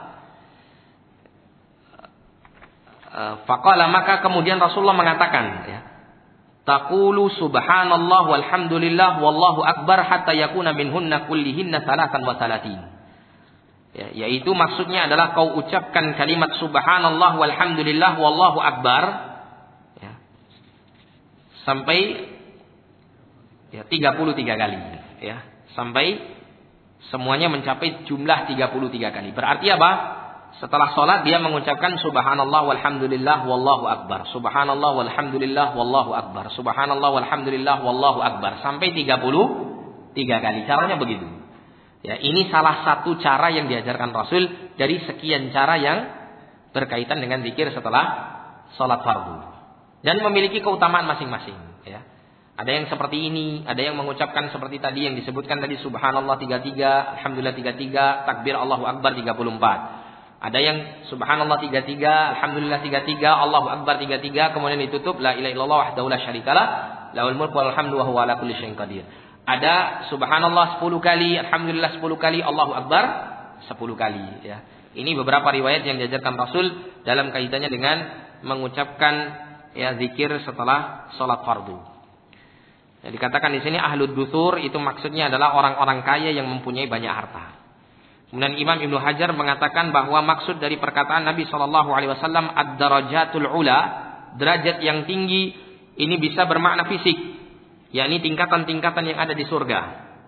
Faqala, maka kemudian Rasulullah mengatakan ya, taqulu subhanallah walhamdulillah wallahu akbar hatta yakuna minhunna kullihinna salatan wa salatin. Ya, yaitu maksudnya adalah kau ucapkan kalimat subhanallah walhamdulillah wallahu akbar ya, sampai ya tiga puluh tiga kali ya, sampai semuanya mencapai jumlah tiga puluh tiga kali. Berarti apa? Setelah sholat dia mengucapkan subhanallah walhamdulillah wallahu akbar. Subhanallah walhamdulillah wallahu akbar. Subhanallah walhamdulillah wallahu akbar. Sampai tiga puluh tiga kali. Caranya begitu. Ya, ini salah satu cara yang diajarkan Rasul dari sekian cara yang berkaitan dengan zikir setelah sholat fardu. Dan memiliki keutamaan masing-masing. Ya. Ada yang seperti ini. Ada yang mengucapkan seperti tadi yang disebutkan tadi. Subhanallah tiga puluh tiga. Alhamdulillah tiga puluh tiga. Takbir Allahu Akbar tiga puluh empat. Ada yang subhanallah tiga puluh tiga, alhamdulillah tiga puluh tiga, Allahu akbar tiga puluh tiga, kemudian ditutup la ilaha illallah wahdahu la syarikalah, lahul mulku wal hamdu wa huwa ala kulli syai'in qadir. Ada subhanallah sepuluh kali, alhamdulillah sepuluh kali, Allahu akbar sepuluh kali ya. Ini beberapa riwayat yang diajarkan Rasul dalam kaitannya dengan mengucapkan ya zikir setelah salat fardu. Ya, dikatakan di sini ahlud duthur itu maksudnya adalah orang-orang kaya yang mempunyai banyak harta. Kemudian Imam Ibnu Hajar mengatakan bahwa maksud dari perkataan Nabi shallallahu alaihi wasallam ad-darajatul ula, derajat yang tinggi, ini bisa bermakna fisik, yakni tingkatan-tingkatan yang ada di surga.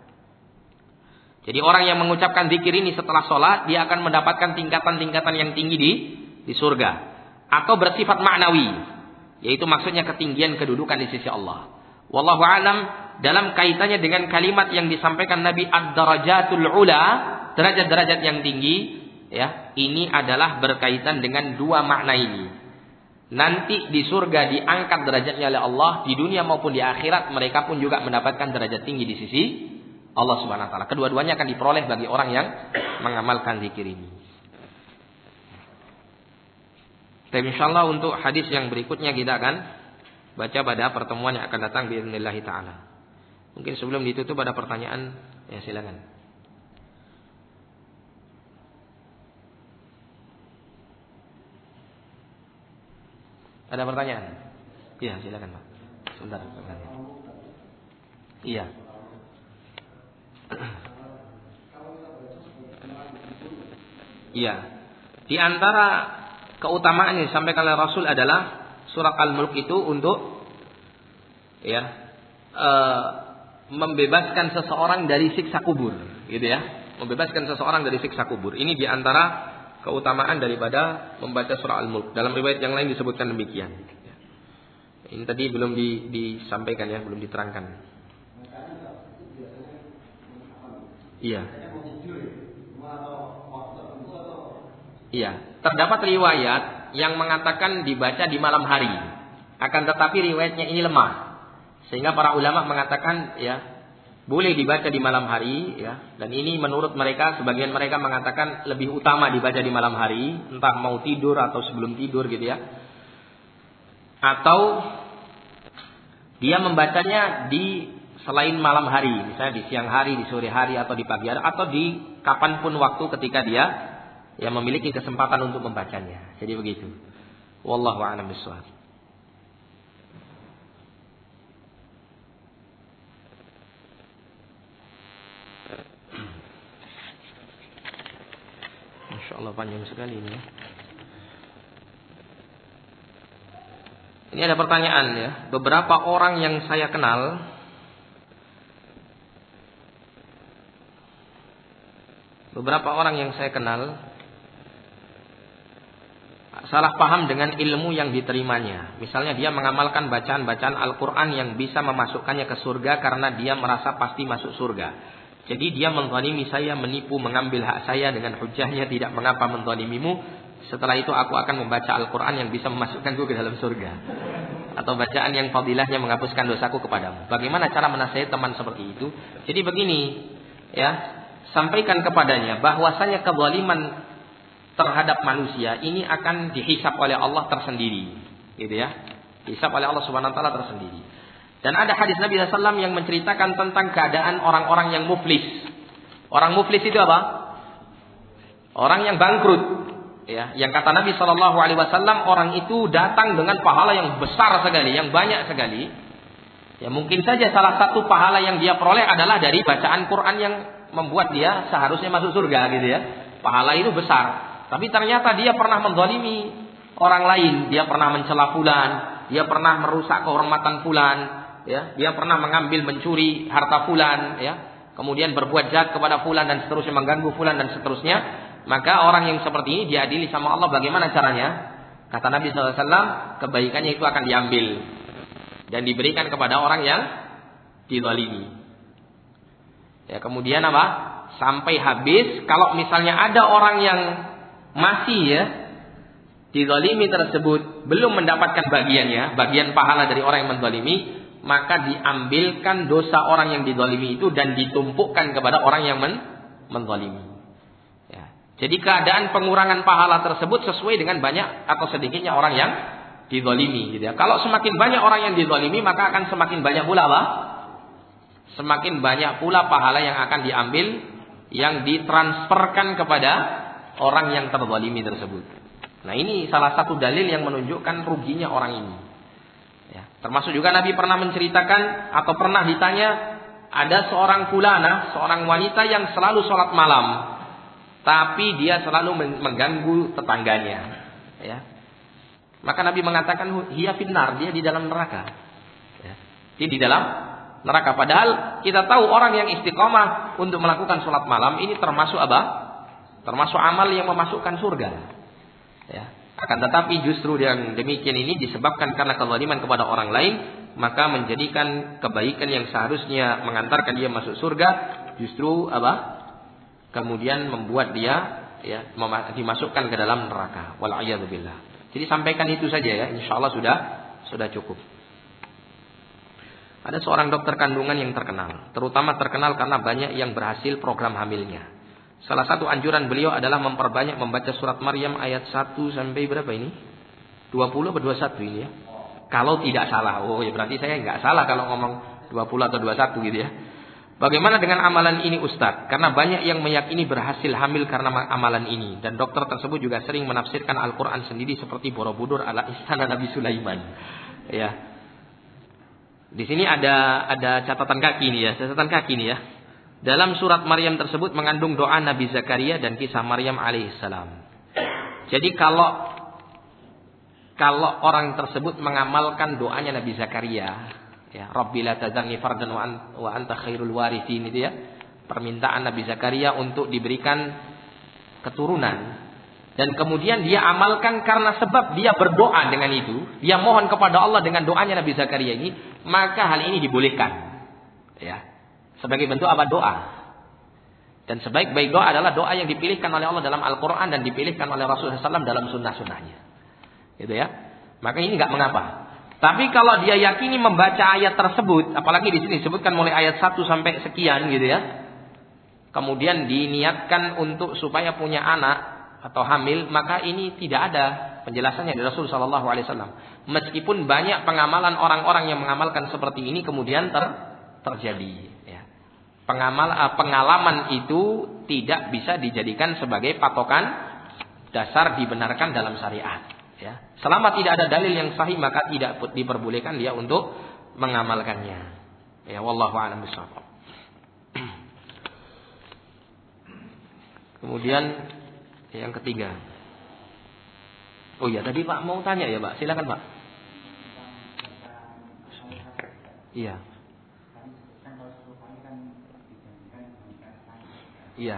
Jadi orang yang mengucapkan zikir ini setelah sholat, dia akan mendapatkan tingkatan-tingkatan yang tinggi di di surga, atau bersifat maknawi, yaitu maksudnya ketinggian kedudukan di sisi Allah. Wallahu a'lam. Dalam kaitannya dengan kalimat yang disampaikan Nabi ad-darajatul ula, derajat-derajat yang tinggi, ya, ini adalah berkaitan dengan dua makna ini. Nanti di surga diangkat derajatnya oleh Allah, di dunia maupun di akhirat mereka pun juga mendapatkan derajat tinggi di sisi Allah Subhanahu wa taala. Kedua-duanya akan diperoleh bagi orang yang mengamalkan zikir ini. Dan insyaallah untuk hadis yang berikutnya kita akan baca pada pertemuan yang akan datang biidznillah taala. Mungkin sebelum ditutup ada pertanyaan, ya silakan. Ada pertanyaan? Iya, silakan Pak. Sebentar, pertanyaan. Iya. Iya. Di antara keutamaan yang disampaikan oleh Rasul adalah surat Al-Mulk itu untuk ya, uh, membebaskan seseorang dari siksa kubur, gitu ya. Membebaskan seseorang dari siksa kubur. Ini diantara keutamaan daripada membaca surah Al-Mulk. Dalam riwayat yang lain disebutkan demikian. Ini tadi belum di, disampaikan ya, belum diterangkan. Iya. Iya. Terdapat riwayat yang mengatakan dibaca di malam hari. Akan tetapi riwayatnya ini lemah. Sehingga para ulama mengatakan ya boleh dibaca di malam hari ya. Dan ini menurut mereka, sebagian mereka mengatakan lebih utama dibaca di malam hari, entah mau tidur atau sebelum tidur gitu ya. Atau dia membacanya di selain malam hari, misalnya di siang hari, di sore hari, atau di pagi hari, atau di kapanpun waktu ketika dia ya memiliki kesempatan untuk membacanya. Jadi begitu. Wallahu a'lam bishawab. Masya Allah panjang sekali ini. Ini ada pertanyaan ya. Beberapa orang yang saya kenal Beberapa orang yang saya kenal salah paham dengan ilmu yang diterimanya. Misalnya dia mengamalkan bacaan-bacaan Al-Quran yang bisa memasukkannya ke surga karena dia merasa pasti masuk surga. Jadi dia menzalimi saya, menipu, mengambil hak saya dengan hujahnya tidak mengapa menzalimimu. Setelah itu aku akan membaca Al-Quran yang bisa memasukkanku ke dalam surga. Atau bacaan yang fadilahnya menghapuskan dosaku kepadamu. Bagaimana cara menasihati teman seperti itu? Jadi begini, ya, sampaikan kepadanya bahwasanya kezaliman terhadap manusia ini akan dihisab oleh Allah tersendiri, gitu ya. Dihisab oleh Allah Subhanahu wa taala tersendiri. Dan ada hadis Nabi sallallahu alaihi wasallam yang menceritakan tentang keadaan orang-orang yang muflis. Orang muflis itu apa? Orang yang bangkrut. Ya, yang kata Nabi sallallahu alaihi wasallam, orang itu datang dengan pahala yang besar sekali, yang banyak sekali. Ya, mungkin saja salah satu pahala yang dia peroleh adalah dari bacaan Quran yang membuat dia seharusnya masuk surga, gitu ya. Pahala itu besar. Tapi ternyata dia pernah menzalimi orang lain, dia pernah mencela fulan, dia pernah merusak kehormatan fulan, ya, dia pernah mengambil mencuri harta fulan, ya, kemudian berbuat jahat kepada fulan dan seterusnya, mengganggu fulan dan seterusnya. Maka orang yang seperti ini diadili sama Allah. Bagaimana caranya? Kata Nabi sallallahu alaihi wasallam, kebaikannya itu akan diambil dan diberikan kepada orang yang dizalimi. Ya, kemudian apa? Sampai habis. Kalau misalnya ada orang yang masih ya dizalimi tersebut belum mendapatkan bagiannya, bagian pahala dari orang yang menzalimi, maka diambilkan dosa orang yang dizalimi itu dan ditumpukkan kepada orang yang men menzalimi. Jadi keadaan pengurangan pahala tersebut sesuai dengan banyak atau sedikitnya orang yang dizalimi, gitu ya. Kalau semakin banyak orang yang dizalimi, maka akan semakin banyak pula apa? Semakin banyak pula pahala yang akan diambil, yang ditransferkan kepada orang yang terzalimi tersebut. Nah, ini salah satu dalil yang menunjukkan ruginya orang ini. Ya, termasuk juga Nabi pernah menceritakan atau pernah ditanya, ada seorang fulana, seorang wanita yang selalu sholat malam. Tapi dia selalu mengganggu tetangganya, ya. Maka Nabi mengatakan, hiya finnar, dia di dalam neraka. Ya. Dia di dalam neraka. Padahal kita tahu orang yang istiqomah untuk melakukan sholat malam ini termasuk apa? Termasuk amal yang memasukkan surga. Ya. Akan tetapi justru yang demikian ini disebabkan karena kezaliman kepada orang lain, maka menjadikan kebaikan yang seharusnya mengantarkan dia masuk surga justru apa? Kemudian membuat dia ya dimasukkan ke dalam neraka. Wal'iyadzubillah. Jadi sampaikan itu saja ya. Insyaallah sudah sudah cukup. Ada seorang dokter kandungan yang terkenal, terutama terkenal karena banyak yang berhasil program hamilnya. Salah satu anjuran beliau adalah memperbanyak membaca surat Maryam ayat satu sampai berapa ini? dua puluh atau dua puluh satu ini ya. Kalau tidak salah. Oh ya berarti saya enggak salah kalau ngomong dua puluh atau dua puluh satu gitu ya. Bagaimana dengan amalan ini Ustaz? Karena banyak yang meyakini berhasil hamil karena amalan ini. Dan dokter tersebut juga sering menafsirkan Al-Quran sendiri seperti Borobudur ala istana Nabi Sulaiman. Ya. Di sini ada ada catatan kaki nih ya, catatan kaki nih ya. Dalam surat Maryam tersebut mengandung doa Nabi Zakaria dan kisah Maryam alaihissalam. Jadi kalau kalau orang tersebut mengamalkan doanya Nabi Zakaria, Ya, Rabbi la tazarni fardan wa, an, wa anta khairul warithin itu ya. Permintaan Nabi Zakaria untuk diberikan keturunan. Dan kemudian dia amalkan karena sebab dia berdoa dengan itu. Dia mohon kepada Allah dengan doanya Nabi Zakaria ini. Maka hal ini dibolehkan. Ya, sebagai bentuk apa? Doa. Dan sebaik-baik doa adalah doa yang dipilihkan oleh Allah dalam Al-Quran dan dipilihkan oleh Rasulullah shallallahu alaihi wasallam dalam sunnah-sunnahnya. Gitu ya. Maka ini nggak mengapa. Tapi kalau dia yakini membaca ayat tersebut, apalagi di sini disebutkan mulai ayat satu sampai sekian gitu ya. Kemudian diniatkan untuk supaya punya anak atau hamil, maka ini tidak ada penjelasannya dari Rasul sallallahu alaihi wasallam. Meskipun banyak pengamalan orang-orang yang mengamalkan seperti ini kemudian ter, terjadi ya. Pengamal pengalaman itu tidak bisa dijadikan sebagai patokan dasar dibenarkan dalam syariat. Ya. Selama tidak ada dalil yang sahih maka tidak diperbolehkan dia untuk mengamalkannya. Ya, wallahu a'lam bishawab. Kemudian yang ketiga. Oh iya, tadi Pak mau tanya ya, Pak. Silakan, Pak. Iya. Iya.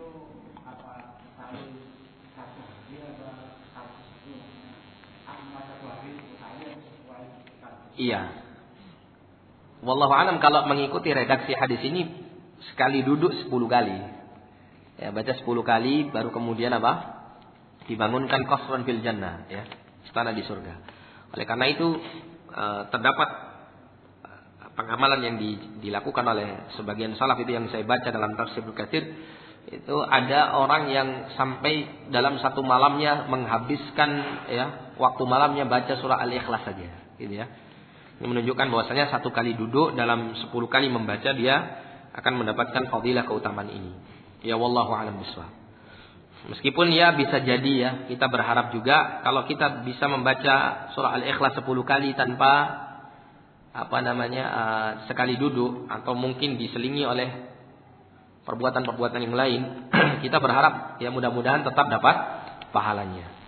Iya. Wallahu a'lam, kalau mengikuti redaksi hadis ini sekali duduk sepuluh kali. Ya, baca sepuluh kali baru kemudian apa? Dibangunkan qasrun fil jannah, ya, istana di surga. Oleh karena itu terdapat pengamalan yang dilakukan oleh sebagian salaf itu yang saya baca dalam tafsir Ibnu Katsir, itu ada orang yang sampai dalam satu malamnya menghabiskan ya waktu malamnya baca surah Al-Ikhlas saja, gitu ya. Ini menunjukkan bahwasanya satu kali duduk dalam sepuluh kali membaca dia akan mendapatkan fadilah keutamaan ini. Ya wallahu a'lam bishawab. Meskipun ya bisa jadi ya kita berharap juga kalau kita bisa membaca surah Al-Ikhlas sepuluh kali tanpa apa namanya uh, sekali duduk atau mungkin diselingi oleh perbuatan-perbuatan yang lain, kita berharap ya mudah-mudahan tetap dapat pahalanya.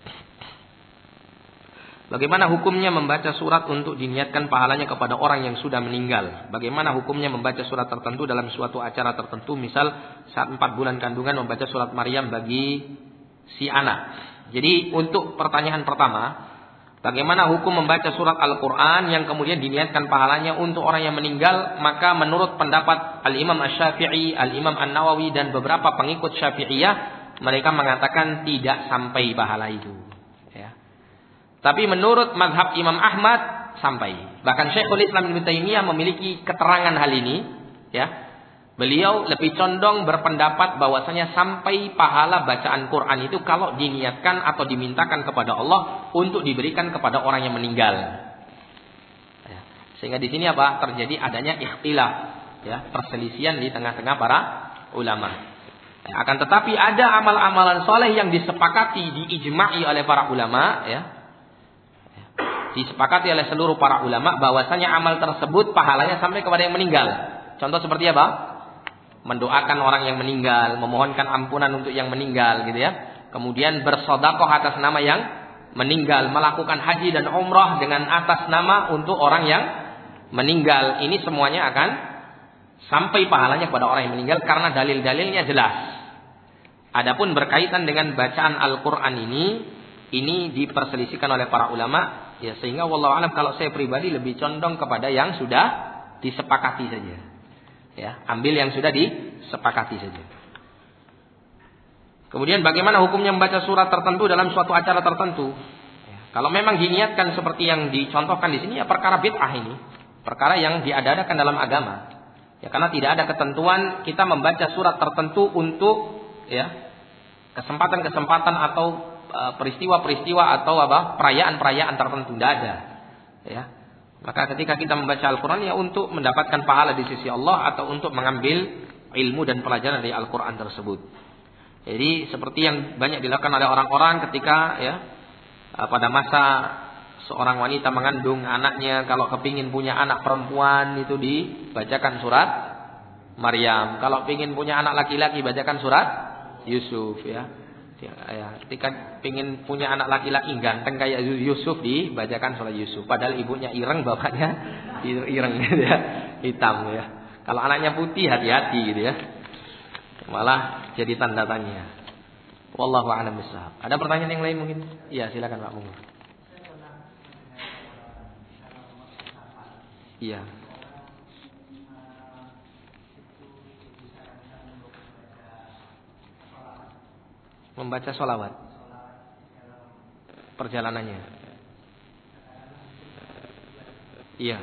Bagaimana hukumnya membaca surat untuk diniatkan pahalanya kepada orang yang sudah meninggal? Bagaimana hukumnya membaca surat tertentu dalam suatu acara tertentu? Misal saat empat bulan kandungan membaca surat Maryam bagi si anak. Jadi untuk pertanyaan pertama, bagaimana hukum membaca surat Al-Quran yang kemudian diniatkan pahalanya untuk orang yang meninggal? Maka menurut pendapat Al-Imam Asy-Syafi'i, Al-Imam An-Nawawi dan beberapa pengikut Syafi'iyah, mereka mengatakan tidak sampai pahala itu. Tapi menurut mazhab Imam Ahmad sampai. Bahkan Syekhul Islam Ibnu Taimiyah memiliki keterangan hal ini, ya. Beliau lebih condong berpendapat bahwasanya sampai pahala bacaan Quran itu kalau diniatkan atau dimintakan kepada Allah untuk diberikan kepada orang yang meninggal. Ya. Sehingga di sini apa? Terjadi adanya ikhtilaf, ya, perselisihan di tengah-tengah para ulama. Ya, akan tetapi ada amal-amalan soleh yang disepakati, diijma'i oleh para ulama, ya. Disepakati oleh seluruh para ulama bahwasanya amal tersebut pahalanya sampai kepada yang meninggal. Contoh seperti apa? Mendoakan orang yang meninggal, memohonkan ampunan untuk yang meninggal, gitu ya. Kemudian bersedekah atas nama yang meninggal, melakukan haji dan umrah dengan atas nama untuk orang yang meninggal. Ini semuanya akan sampai pahalanya kepada orang yang meninggal karena dalil-dalilnya jelas. Adapun berkaitan dengan bacaan Al-Qur'an ini, ini diperselisihkan oleh para ulama. Ya, sehingga wallahu a'lam kalau saya pribadi lebih condong kepada yang sudah disepakati saja. Ya, ambil yang sudah disepakati saja. Kemudian bagaimana hukumnya membaca surat tertentu dalam suatu acara tertentu? Ya, kalau memang diniatkan seperti yang dicontohkan di sini ya perkara bid'ah ini, perkara yang diadakan dalam agama. Ya, karena tidak ada ketentuan kita membaca surat tertentu untuk ya kesempatan-kesempatan atau peristiwa-peristiwa atau apa perayaan-perayaan tertentu, tidak ada, ya. Maka ketika kita membaca Al-Quran ya untuk mendapatkan pahala di sisi Allah atau untuk mengambil ilmu dan pelajaran dari Al-Quran tersebut. Jadi seperti yang banyak dilakukan oleh orang-orang ketika ya pada masa seorang wanita mengandung anaknya, kalau kepingin punya anak perempuan itu dibacakan surat Maryam, kalau pingin punya anak laki-laki bacakan surat Yusuf, ya. Ya, ya, ketika ingin punya anak laki-laki ganteng kayak Yusuf, dibacakan sholat Yusuf. Padahal ibunya ireng, bapaknya ireng ya, hitam ya. Kalau anaknya putih, hati-hati gitu ya. Malah jadi tanda tanya. Wallahu a'lam bishawab. Ada pertanyaan yang lain mungkin? Iya, silakan Pak Munggu. Iya. Membaca sholawat perjalanannya. Iya.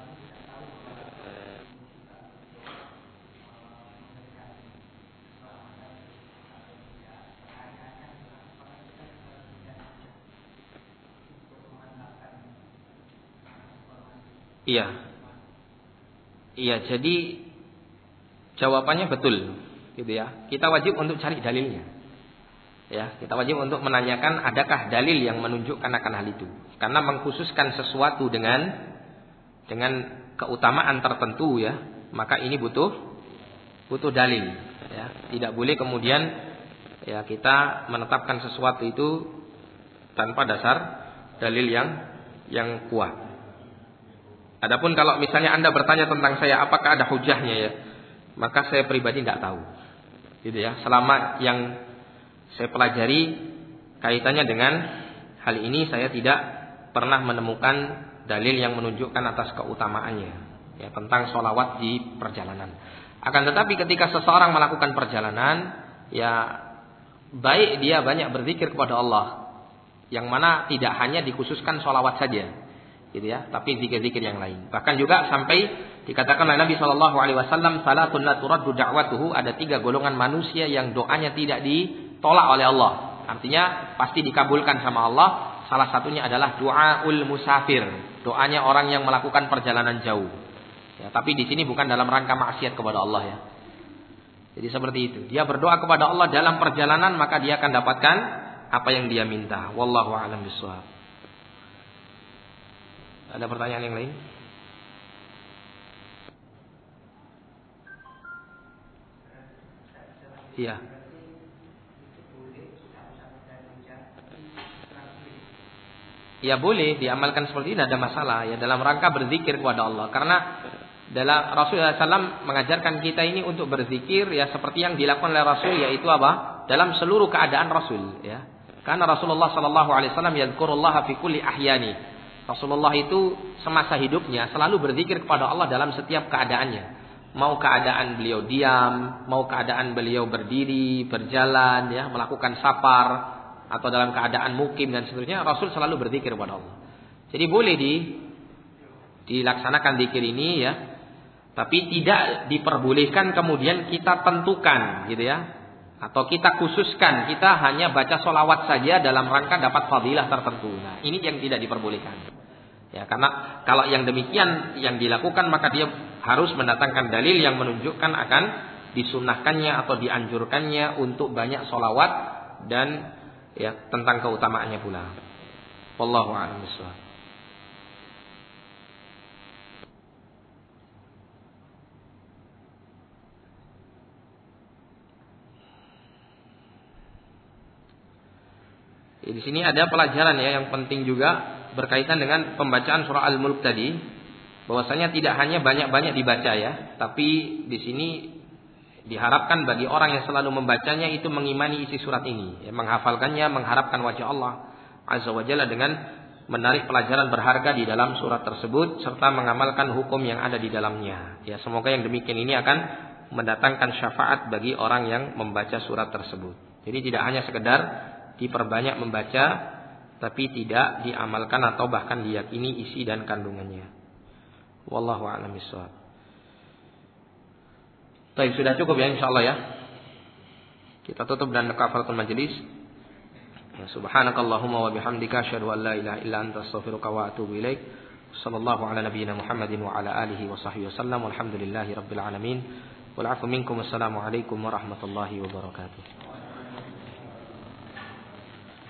Iya. Iya, jadi jawabannya betul, gitu ya. Kita wajib untuk cari dalilnya. Ya, kita wajib untuk menanyakan adakah dalil yang menunjukkan akan hal itu. Karena mengkhususkan sesuatu dengan dengan keutamaan tertentu ya, maka ini butuh butuh dalil ya. Tidak boleh kemudian ya kita menetapkan sesuatu itu tanpa dasar dalil yang yang kuat. Adapun kalau misalnya Anda bertanya tentang saya apakah ada hujahnya ya, maka saya pribadi tidak tahu. Gitu ya. Selama yang saya pelajari kaitannya dengan hal ini, saya tidak pernah menemukan dalil yang menunjukkan atas keutamaannya ya, tentang sholawat di perjalanan. Akan tetapi ketika seseorang melakukan perjalanan, ya baik dia banyak berzikir kepada Allah, yang mana tidak hanya dikhususkan sholawat saja, gitu ya, tapi zikir-zikir yang lain. Bahkan juga sampai dikatakan oleh Nabi Shallallahu Alaihi Wasallam, salatun la turaddu da'watuhu, ada tiga golongan manusia yang doanya tidak ditolak oleh Allah. Artinya pasti dikabulkan sama Allah. Salah satunya adalah doaul musafir, doanya orang yang melakukan perjalanan jauh. Ya, tapi di sini bukan dalam rangka maksiat kepada Allah ya. Jadi seperti itu. Dia berdoa kepada Allah dalam perjalanan, maka dia akan dapatkan apa yang dia minta. Wallahu a'lam bishawab. Ada pertanyaan yang lain? Iya. Ya boleh diamalkan seperti ini, tidak ada masalah ya, dalam rangka berzikir kepada Allah. Karena dalam Rasulullah shallallahu alaihi wasallam mengajarkan kita ini untuk berzikir ya seperti yang dilakukan oleh Rasul, yaitu apa? Dalam seluruh keadaan Rasul ya. Karena Rasulullah shallallahu alaihi wasallam yadhkurullaha fi kulli ahyani. Rasulullah itu semasa hidupnya selalu berzikir kepada Allah dalam setiap keadaannya. Mau keadaan beliau diam, mau keadaan beliau berdiri, berjalan ya, melakukan safar, atau dalam keadaan mukim dan seterusnya, Rasul selalu berzikir kepada Allah. Jadi boleh di dilaksanakan zikir ini ya, tapi tidak diperbolehkan kemudian kita tentukan gitu ya, atau kita khususkan kita hanya baca sholawat saja dalam rangka dapat fadilah tertentu. Nah, ini yang tidak diperbolehkan. Ya, karena kalau yang demikian yang dilakukan, maka dia harus mendatangkan dalil yang menunjukkan akan disunahkannya atau dianjurkannya untuk banyak sholawat dan ya tentang keutamaannya pula. Wallahu a'lam bishawab. Di sini ada pelajaran ya yang penting juga berkaitan dengan pembacaan surah Al-Mulk tadi, bahwasanya tidak hanya banyak-banyak dibaca ya, tapi di sini diharapkan bagi orang yang selalu membacanya itu mengimani isi surat ini, ya, menghafalkannya, mengharapkan wajah Allah Azza wa Jalla dengan menarik pelajaran berharga di dalam surat tersebut serta mengamalkan hukum yang ada di dalamnya. Ya, semoga yang demikian ini akan mendatangkan syafaat bagi orang yang membaca surat tersebut. Jadi tidak hanya sekedar diperbanyak membaca, tapi tidak diamalkan atau bahkan diyakini isi dan kandungannya. Wallahu a'lam bishawab. Baik, sudah cukup ya insyaallah ya. Kita tutup dan kafaratul majelis. Ya, subhanakallahumma wa bihamdika asyhadu an la ilaha illa anta astaghfiruka wa atubu ilaik. Sallallahu ala nabiyyina Muhammadin wa ala alihi wa sahbihi wasallam. Walhamdulillahirabbil alamin. Wal 'afwu minkum. Wassalamu alaikum warahmatullahi wabarakatuh.